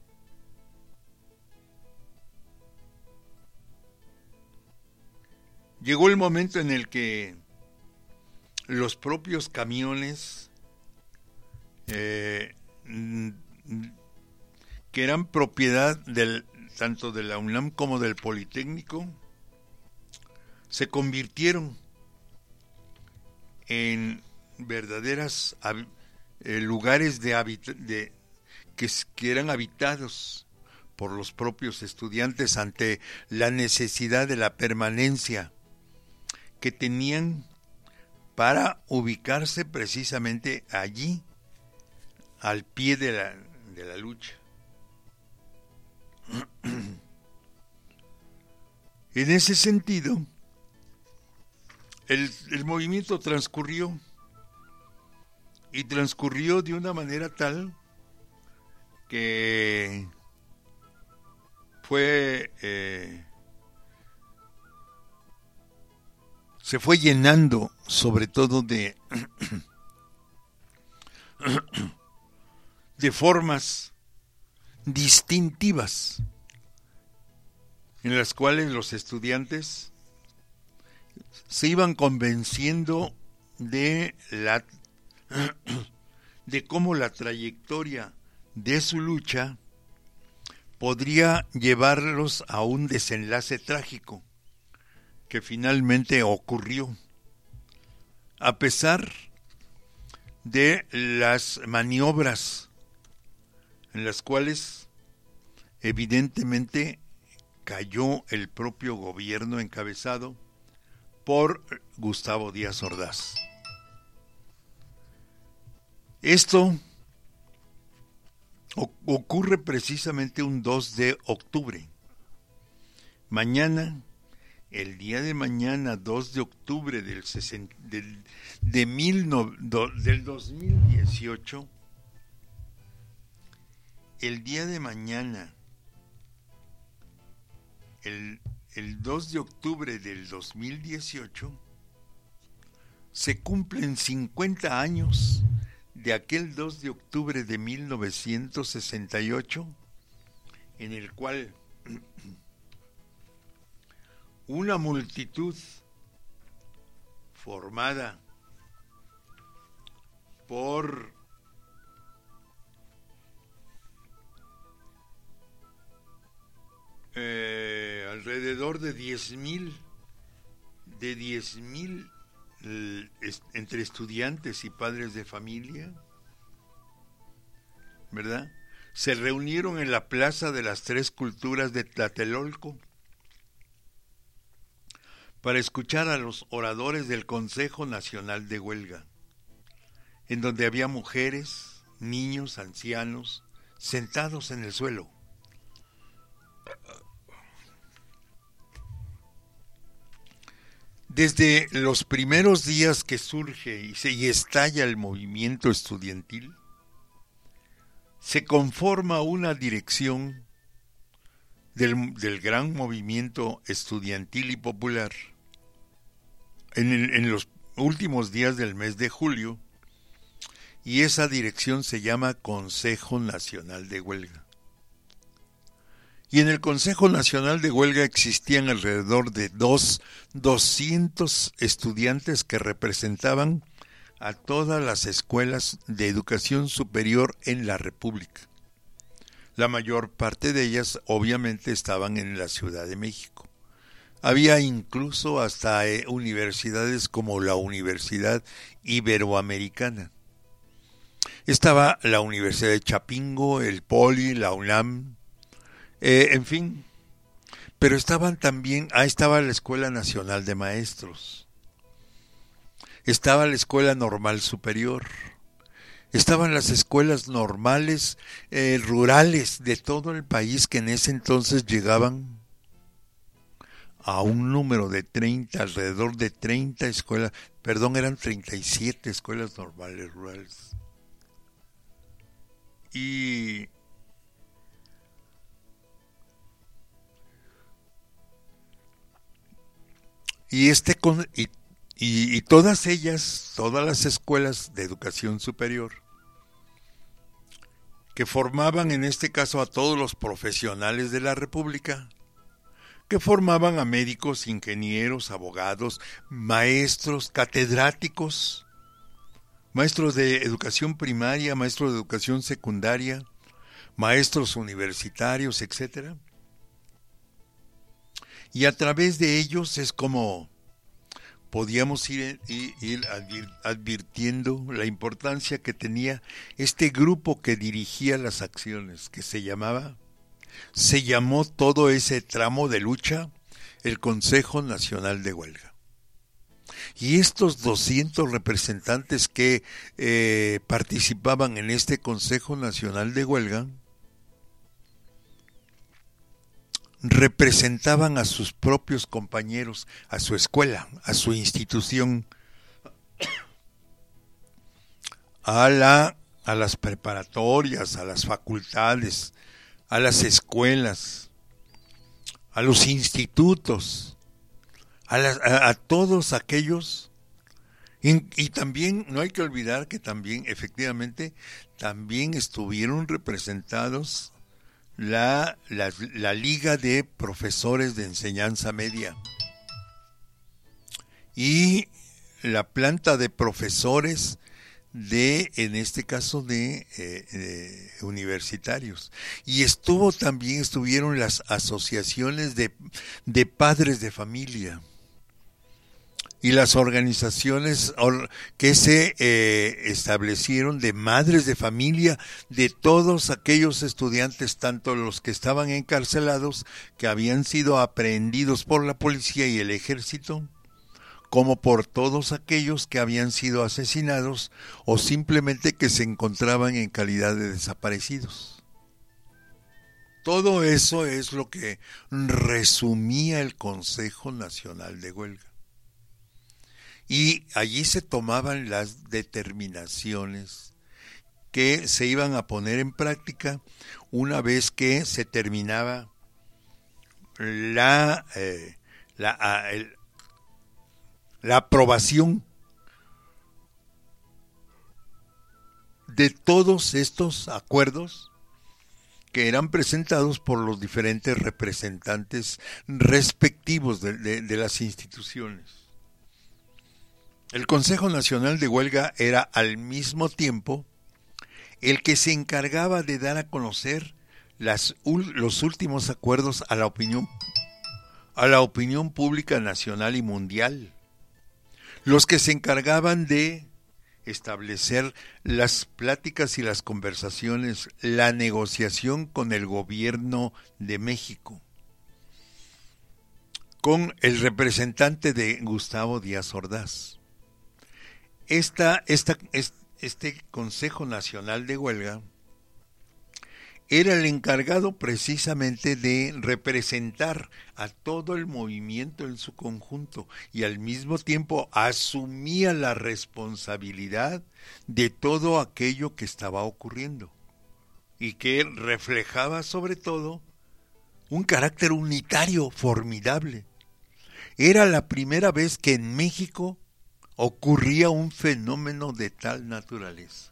Llegó el momento en el que los propios camiones eh, que eran propiedad del, tanto de la UNAM como del Politécnico, se convirtieron en verdaderas eh, lugares de, habita- de que, que eran habitados por los propios estudiantes ante la necesidad de la permanencia que tenían para ubicarse precisamente allí, al pie de la, de la lucha. En ese sentido, el, el movimiento transcurrió, y transcurrió de una manera tal que fue eh, se fue llenando sobre todo de de formas distintivas en las cuales los estudiantes se iban convenciendo de la de cómo la trayectoria de su lucha podría llevarlos a un desenlace trágico que finalmente ocurrió, a pesar de las maniobras en las cuales evidentemente cayó el propio gobierno encabezado por Gustavo Díaz Ordaz. Esto ocurre precisamente un dos de octubre. Mañana el día de mañana, dos de octubre del, sesenta, del, de mil no, do, del dos mil dieciocho, el día de mañana, el, el dos de octubre del dos mil dieciocho, se cumplen cincuenta años de aquel dos de octubre de mil novecientos sesenta y ocho, en el cual una multitud formada por eh, alrededor de diez mil, de diez mil eh, entre estudiantes y padres de familia, ¿verdad? Se reunieron en la Plaza de las Tres Culturas de Tlatelolco para escuchar a los oradores del Consejo Nacional de Huelga, en donde había mujeres, niños, ancianos, sentados en el suelo. Desde los primeros días que surge y, se, y estalla el movimiento estudiantil, se conforma una dirección del, del gran movimiento estudiantil y popular. En, el, en los últimos días del mes de julio, y esa dirección se llama Consejo Nacional de Huelga. Y en el Consejo Nacional de Huelga existían alrededor de dos, doscientos estudiantes que representaban a todas las escuelas de educación superior en la República. La mayor parte de ellas obviamente estaban en la Ciudad de México. Había incluso hasta eh, universidades como la Universidad Iberoamericana. Estaba la Universidad de Chapingo, el Poli, la UNAM, eh, en fin. Pero estaban también, ah, estaba la Escuela Nacional de Maestros. Estaba la Escuela Normal Superior, estaban las escuelas normales eh, rurales de todo el país, que en ese entonces llegaban a un número de treinta, alrededor de treinta escuelas, perdón, eran treinta y siete escuelas normales rurales. Y y este con y Y, y todas ellas, todas las escuelas de educación superior, que formaban en este caso a todos los profesionales de la República, que formaban a médicos, ingenieros, abogados, maestros, catedráticos, maestros de educación primaria, maestros de educación secundaria, maestros universitarios, etcétera. Y a través de ellos es como podíamos ir, ir, ir advirtiendo la importancia que tenía este grupo que dirigía las acciones, que se llamaba, se llamó todo ese tramo de lucha el Consejo Nacional de Huelga. Y estos doscientos representantes que eh, participaban en este Consejo Nacional de Huelga representaban a sus propios compañeros, a su escuela, a su institución, a la a las preparatorias, a las facultades, a las escuelas, a los institutos, a, las, a, a todos aquellos. Y, y también no hay que olvidar que también, efectivamente, también estuvieron representados La, la, la Liga de Profesores de Enseñanza Media y la planta de profesores de, en este caso, de eh, eh, universitarios. Y estuvo también, estuvieron las asociaciones de, de padres de familia y las organizaciones que se eh, establecieron de madres de familia de todos aquellos estudiantes, tanto los que estaban encarcelados, que habían sido aprehendidos por la policía y el ejército, como por todos aquellos que habían sido asesinados o simplemente que se encontraban en calidad de desaparecidos. Todo eso es lo que resumía el Consejo Nacional de Huelga. Y allí se tomaban las determinaciones que se iban a poner en práctica una vez que se terminaba la, eh, la, a, el, la aprobación de todos estos acuerdos que eran presentados por los diferentes representantes respectivos de, de, de las instituciones. El Consejo Nacional de Huelga era al mismo tiempo el que se encargaba de dar a conocer las, los últimos acuerdos a la opinión, a la opinión pública nacional y mundial, los que se encargaban de establecer las pláticas y las conversaciones, la negociación con el gobierno de México, con el representante de Gustavo Díaz Ordaz. Esta, esta, este Consejo Nacional de Huelga era el encargado precisamente de representar a todo el movimiento en su conjunto y al mismo tiempo asumía la responsabilidad de todo aquello que estaba ocurriendo y que reflejaba sobre todo un carácter unitario formidable. Era la primera vez que en México ocurría un fenómeno de tal naturaleza.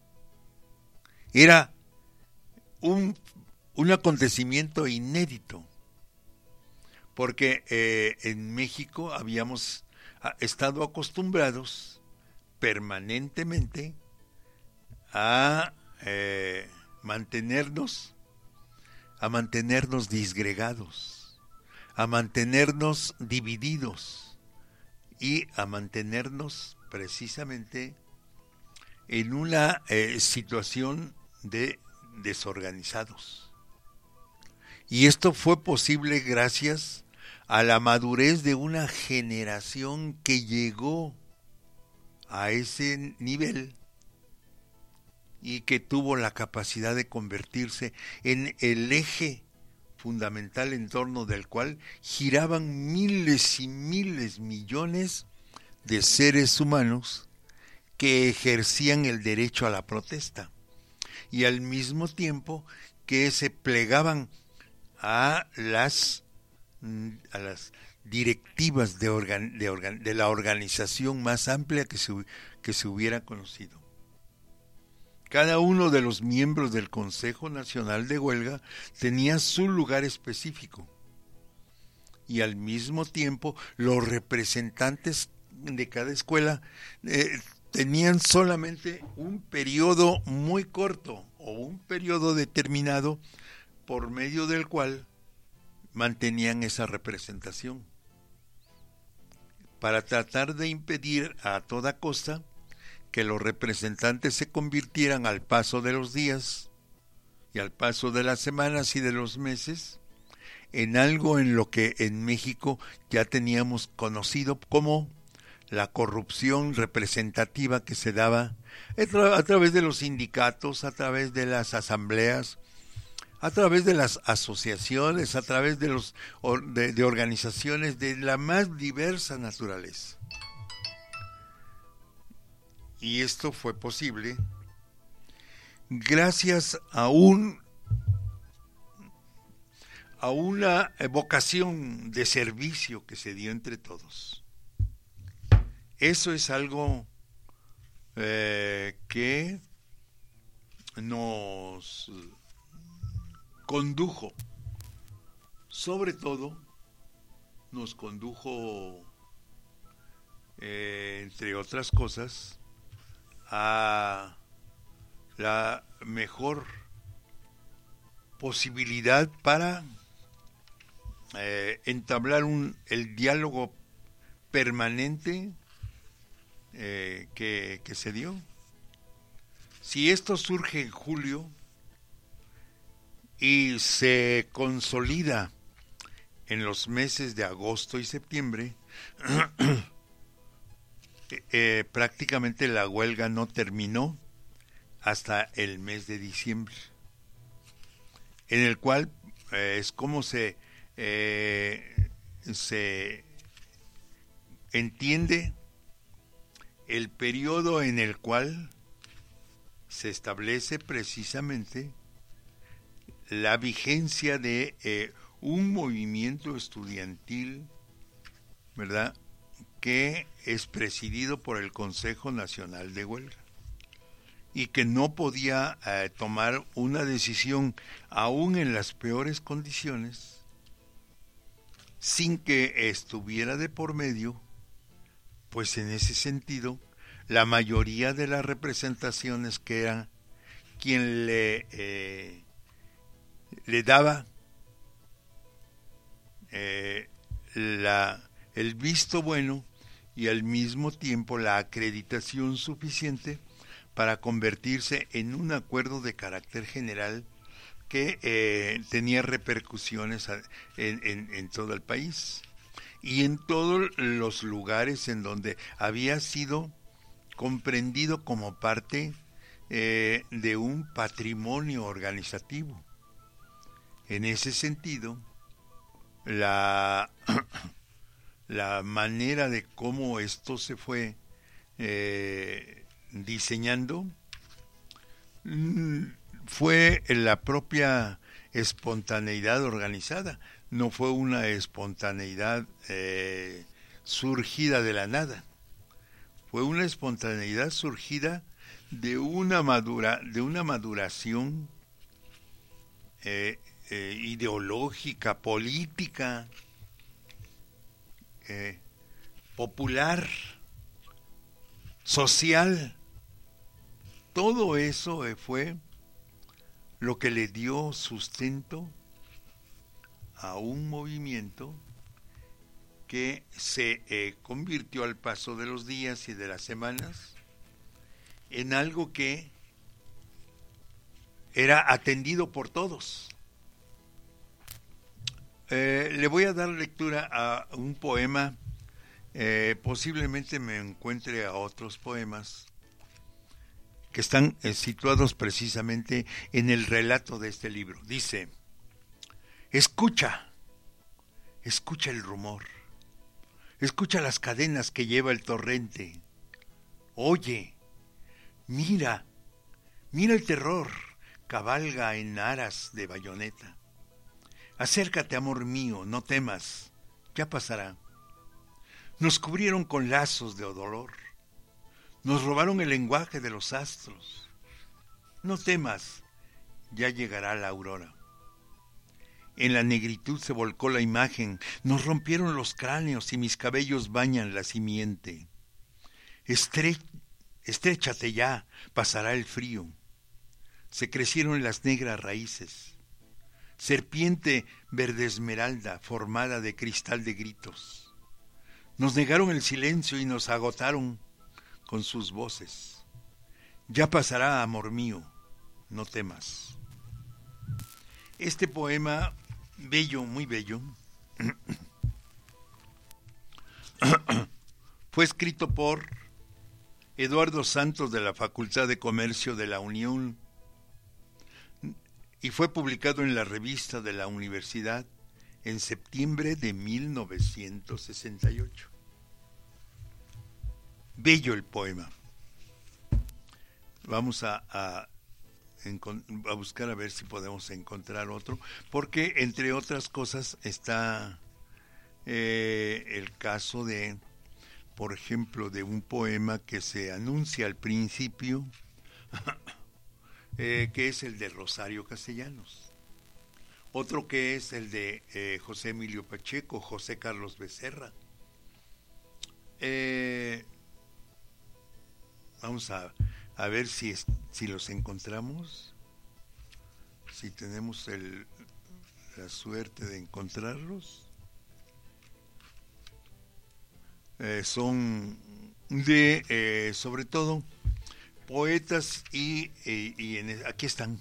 Era un, un acontecimiento inédito, porque eh, en México habíamos estado acostumbrados permanentemente a eh, mantenernos, a mantenernos disgregados, a mantenernos divididos, y a mantenernos precisamente en una eh, situación de desorganizados. Y esto fue posible gracias a la madurez de una generación que llegó a ese nivel y que tuvo la capacidad de convertirse en el eje fundamental en torno del cual giraban miles y miles, millones de seres humanos que ejercían el derecho a la protesta y al mismo tiempo que se plegaban a las, a las directivas de, organ, de, organ, de la organización más amplia que se, que se hubiera conocido. Cada uno de los miembros del Consejo Nacional de Huelga tenía su lugar específico y al mismo tiempo los representantes de cada escuela eh, tenían solamente un periodo muy corto o un periodo determinado por medio del cual mantenían esa representación para tratar de impedir a toda costa que los representantes se convirtieran al paso de los días y al paso de las semanas y de los meses en algo en lo que en México ya teníamos conocido como la corrupción representativa que se daba a través de los sindicatos, a través de las asambleas, a través de las asociaciones, a través de, los, de, de organizaciones de la más diversa naturaleza. Y esto fue posible gracias a un a una vocación de servicio que se dio entre todos. Eso es algo eh, que nos condujo, sobre todo nos condujo, eh, entre otras cosas, a la mejor posibilidad para eh, entablar un, el diálogo permanente eh, que, que se dio. Si esto surge en julio y se consolida en los meses de agosto y septiembre, eh, prácticamente la huelga no terminó hasta el mes de diciembre, en el cual eh, es como se, eh, se entiende el periodo en el cual se establece precisamente la vigencia de eh, un movimiento estudiantil, ¿verdad?, que es presidido por el Consejo Nacional de Huelga y que no podía eh, tomar una decisión, aún en las peores condiciones, sin que estuviera de por medio, pues en ese sentido, la mayoría de las representaciones que era quien le, eh, le daba eh, la, el visto bueno y al mismo tiempo la acreditación suficiente para convertirse en un acuerdo de carácter general que eh, tenía repercusiones en, en, en todo el país y en todos los lugares en donde había sido comprendido como parte eh, de un patrimonio organizativo. En ese sentido, la, la manera de cómo esto se fue eh, diseñando fue la propia espontaneidad organizada, no fue una espontaneidad eh, surgida de la nada, fue una espontaneidad surgida de una madura, de una maduración eh, eh, ideológica, política, eh, popular, social. Todo eso eh, fue lo que le dio sustento a un movimiento que se eh, convirtió al paso de los días y de las semanas en algo que era atendido por todos. Eh, le voy a dar lectura a un poema, eh, posiblemente me encuentre a otros poemas que están eh, situados precisamente en el relato de este libro. Dice: escucha, escucha el rumor, escucha las cadenas que lleva el torrente, oye, mira, mira el terror, cabalga en aras de bayoneta. Acércate, amor mío, no temas, ya pasará. Nos cubrieron con lazos de dolor, nos robaron el lenguaje de los astros. No temas, ya llegará la aurora. En la negritud se volcó la imagen, nos rompieron los cráneos y mis cabellos bañan la simiente. Estre- estréchate ya, pasará el frío. Se crecieron las negras raíces. Serpiente verde esmeralda formada de cristal de gritos. Nos negaron el silencio y nos agotaron con sus voces. Ya pasará, amor mío, no temas. Este poema, bello, muy bello, fue escrito por Eduardo Santos de la Facultad de Comercio de la Unión y fue publicado en la revista de la universidad en septiembre de mil novecientos sesenta y ocho. Bello el poema. Vamos a, a, a buscar a ver si podemos encontrar otro, porque entre otras cosas está eh, el caso de, por ejemplo, de un poema que se anuncia al principio, eh, que es el de Rosario Castellanos. Otro que es el de eh, José Emilio Pacheco, José Carlos Becerra. Eh, vamos a, a ver si, es, si los encontramos, si tenemos el, la suerte de encontrarlos. Eh, son de, eh, sobre todo, poetas y, y, y en, aquí están.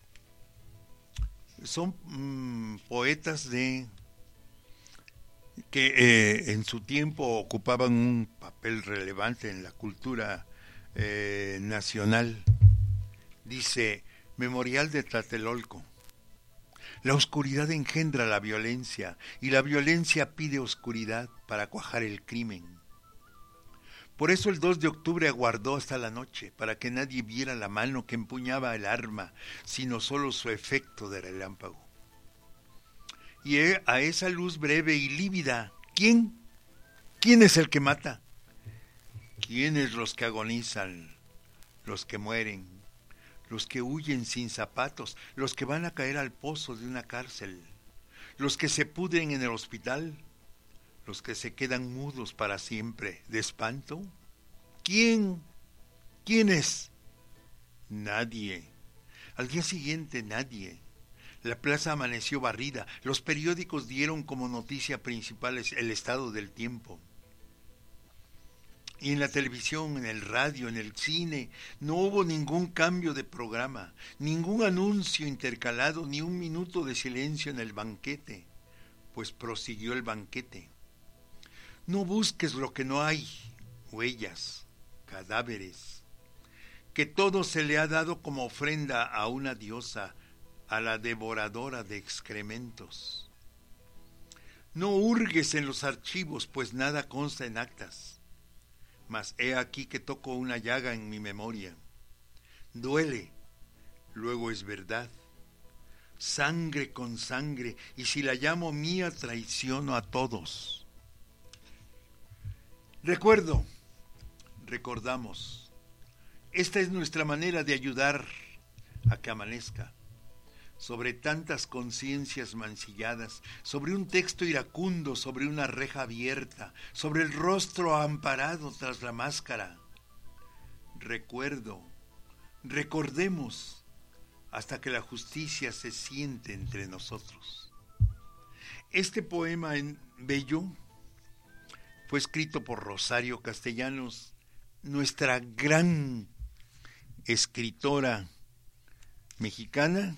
Son mmm, poetas de que eh, en su tiempo ocupaban un papel relevante en la cultura eh, nacional. Dice: Memorial de Tlatelolco. La oscuridad engendra la violencia y la violencia pide oscuridad para cuajar el crimen. Por eso el dos de octubre aguardó hasta la noche, para que nadie viera la mano que empuñaba el arma, sino solo su efecto de relámpago. Y a esa luz breve y lívida, ¿quién? ¿Quién es el que mata? ¿Quiénes los que agonizan, los que mueren, los que huyen sin zapatos, los que van a caer al pozo de una cárcel, los que se pudren en el hospital, los que se quedan mudos para siempre de espanto? ¿Quién? ¿Quién es? Nadie. Al día siguiente nadie. La plaza amaneció barrida. Los periódicos dieron como noticia principal el estado del tiempo. Y en la televisión, en el radio, en el cine, no hubo ningún cambio de programa, ningún anuncio intercalado, ni un minuto de silencio en el banquete, pues prosiguió el banquete. No busques lo que no hay, huellas, cadáveres, que todo se le ha dado como ofrenda a una diosa, a la devoradora de excrementos. No hurgues en los archivos, pues nada consta en actas, mas he aquí que toco una llaga en mi memoria. Duele, luego es verdad, sangre con sangre, y si la llamo mía traiciono a todos. Recuerdo, recordamos, esta es nuestra manera de ayudar a que amanezca, sobre tantas conciencias mancilladas, sobre un texto iracundo, sobre una reja abierta, sobre el rostro amparado tras la máscara. Recuerdo, recordemos, hasta que la justicia se siente entre nosotros. Este poema en bello fue escrito por Rosario Castellanos, nuestra gran escritora mexicana,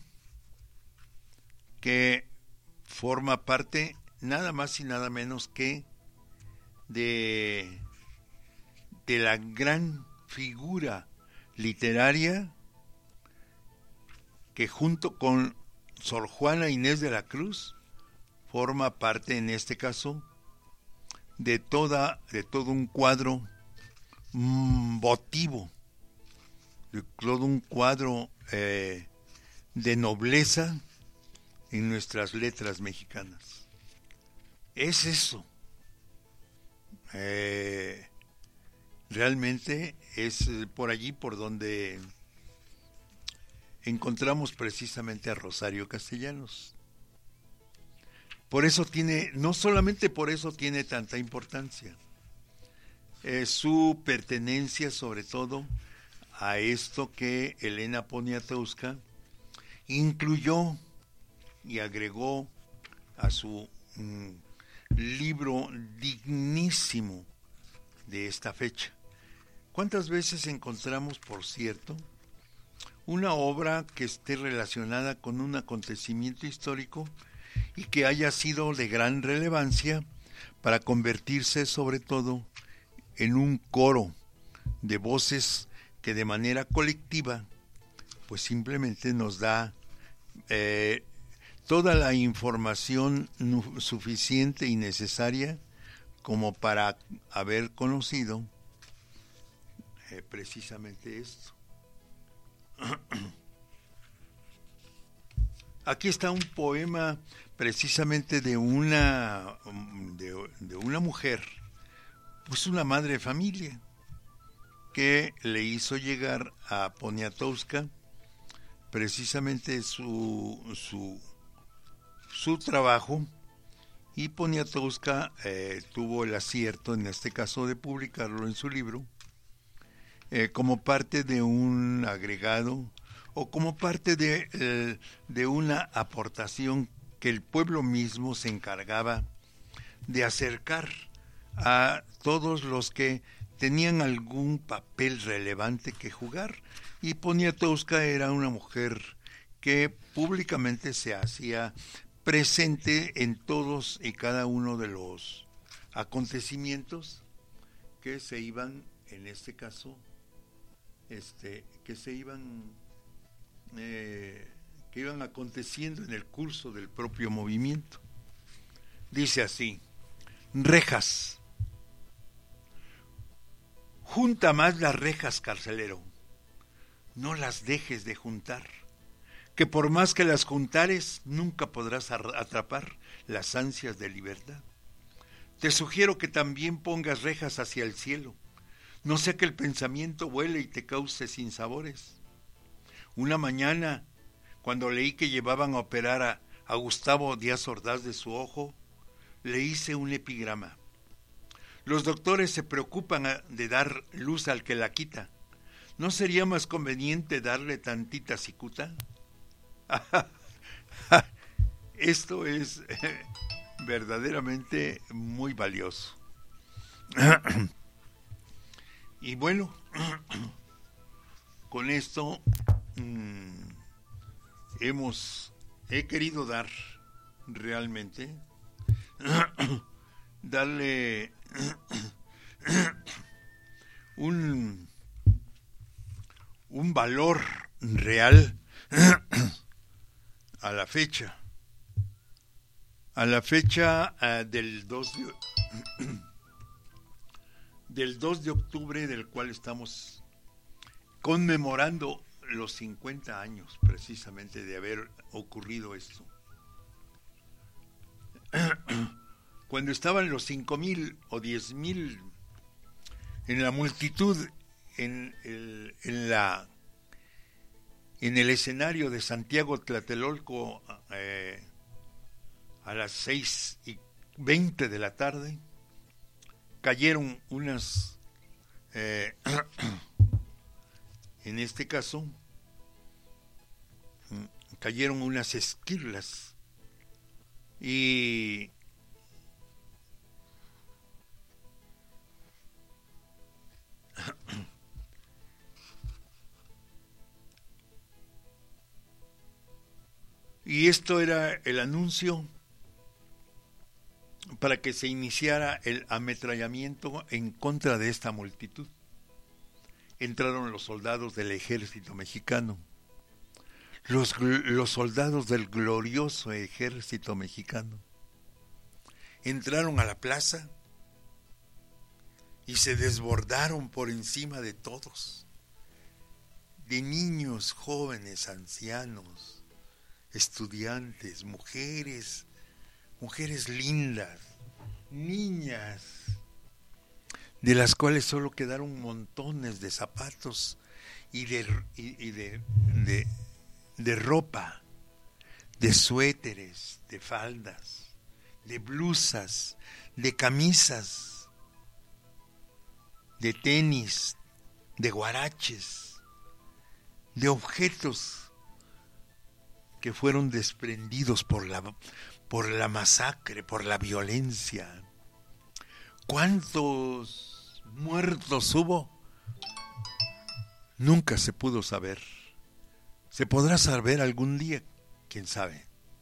que forma parte nada más y nada menos que de, de la gran figura literaria que junto con Sor Juana Inés de la Cruz forma parte en este caso de toda de todo un cuadro mmm, votivo, de todo un cuadro eh, de nobleza en nuestras letras mexicanas. Es eso. Eh, realmente es por allí por donde encontramos precisamente a Rosario Castellanos. Por eso tiene, no solamente por eso tiene tanta importancia, eh, su pertenencia sobre todo a esto que Elena Poniatowska incluyó y agregó a su mm, libro dignísimo de esta fecha. ¿Cuántas veces encontramos, por cierto, una obra que esté relacionada con un acontecimiento histórico y que haya sido de gran relevancia para convertirse sobre todo en un coro de voces que de manera colectiva pues simplemente nos da eh, toda la información suficiente y necesaria como para haber conocido eh, precisamente esto. Aquí está un poema precisamente de una de, de una mujer, pues una madre de familia, que le hizo llegar a Poniatowska precisamente su su su trabajo, y Poniatowska eh, tuvo el acierto en este caso de publicarlo en su libro eh, como parte de un agregado o como parte de, eh, de una aportación que el pueblo mismo se encargaba de acercar a todos los que tenían algún papel relevante que jugar. Y Poniatowska era una mujer que públicamente se hacía presente en todos y cada uno de los acontecimientos que se iban, en este caso, este, que se iban, eh, que iban aconteciendo en el curso del propio movimiento. Dice así: rejas. Junta más las rejas, carcelero. No las dejes de juntar, que por más que las juntares, nunca podrás atrapar las ansias de libertad. Te sugiero que también pongas rejas hacia el cielo, no sea que el pensamiento vuele y te cause sinsabores. Una mañana, cuando leí que llevaban a operar a, a Gustavo Díaz Ordaz de su ojo, le hice un epigrama. Los doctores se preocupan de dar luz al que la quita. ¿No sería más conveniente darle tantita cicuta? Esto es eh, verdaderamente muy valioso. Y bueno, con esto mmm, hemos, he querido dar realmente, darle un, un valor real a la fecha, a la fecha uh, del dos de, del dos de octubre, del cual estamos conmemorando los cincuenta años precisamente de haber ocurrido esto. Cuando estaban los cinco mil o diez mil en la multitud en el, en la en el escenario de Santiago Tlatelolco eh, a las seis y veinte de la tarde, cayeron unas eh, en este caso cayeron unas esquirlas y y esto era el anuncio para que se iniciara el ametrallamiento en contra de esta multitud. Entraron los soldados del ejército mexicano, los, los soldados del glorioso ejército mexicano. Entraron a la plaza y se desbordaron por encima de todos, de niños, jóvenes, ancianos, estudiantes, mujeres, mujeres lindas, niñas, de las cuales solo quedaron montones de zapatos y de, y, y de, de, de ropa, de suéteres, de faldas, de blusas, de camisas, de tenis, de guaraches, de objetos que fueron desprendidos por la, por la masacre, por la violencia. ¿Cuántos muertos hubo? Nunca se pudo saber. ¿Se podrá saber algún día? ¿Quién sabe?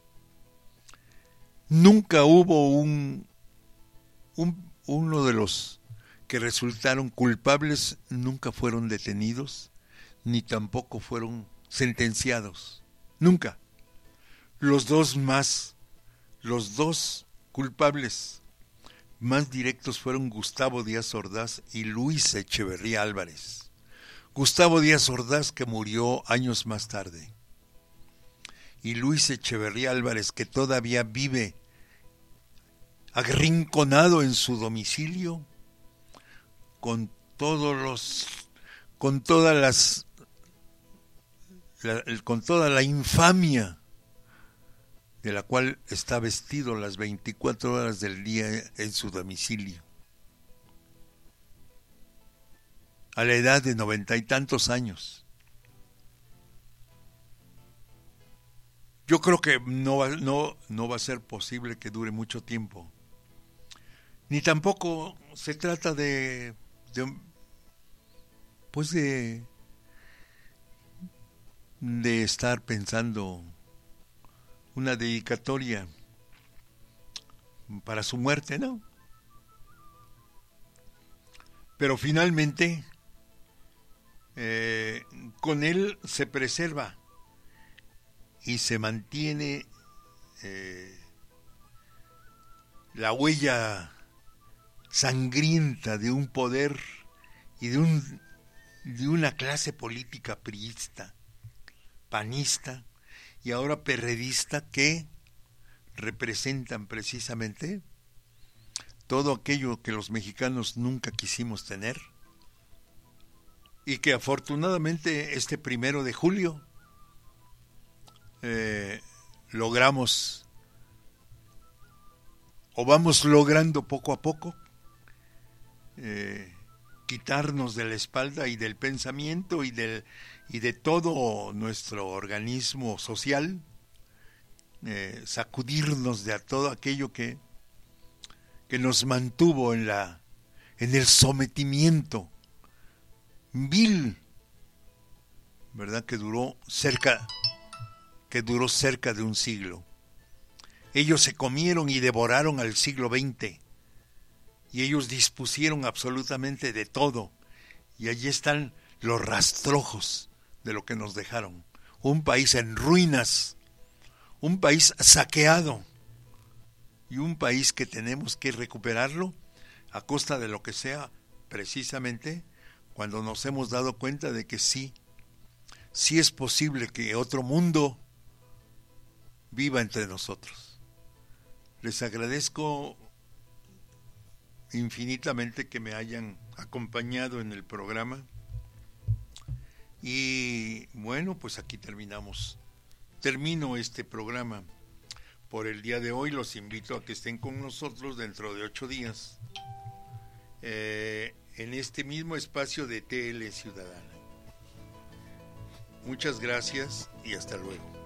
Nunca hubo un, un uno de los que resultaron culpables, nunca fueron detenidos, ni tampoco fueron sentenciados. Nunca. Los dos más, los dos culpables más directos fueron Gustavo Díaz Ordaz y Luis Echeverría Álvarez. Gustavo Díaz Ordaz, que murió años más tarde, y Luis Echeverría Álvarez, que todavía vive arrinconado en su domicilio con todos los con todas las la, con toda la infamia de la cual está vestido las veinticuatro horas del día en su domicilio, a la edad de noventa y tantos años. Yo creo que no va, no, no va a ser posible que dure mucho tiempo, ni tampoco se trata de, de pues de de estar pensando una dedicatoria para su muerte, ¿no? Pero finalmente eh, con él se preserva y se mantiene eh, la huella sangrienta de un poder y de un de una clase política priista, panista y ahora perredista, que representan precisamente todo aquello que los mexicanos nunca quisimos tener y que afortunadamente este primero de julio eh, logramos o vamos logrando poco a poco eh, quitarnos de la espalda y del pensamiento y, del, y de todo nuestro organismo social, eh, sacudirnos de a todo aquello que, que nos mantuvo en, la, en el sometimiento vil, ¿verdad? Que duró cerca, que duró cerca de un siglo. Ellos se comieron y devoraron al siglo veinte. Y ellos dispusieron absolutamente de todo. Y allí están los rastrojos de lo que nos dejaron. Un país en ruinas, un país saqueado y un país que tenemos que recuperarlo a costa de lo que sea, precisamente cuando nos hemos dado cuenta de que sí, sí es posible que otro mundo viva entre nosotros. Les agradezco infinitamente que me hayan acompañado en el programa y bueno, pues aquí terminamos termino este programa por el día de hoy. Los invito a que estén con nosotros dentro de ocho días eh, en este mismo espacio de T L Ciudadana. Muchas gracias y hasta luego.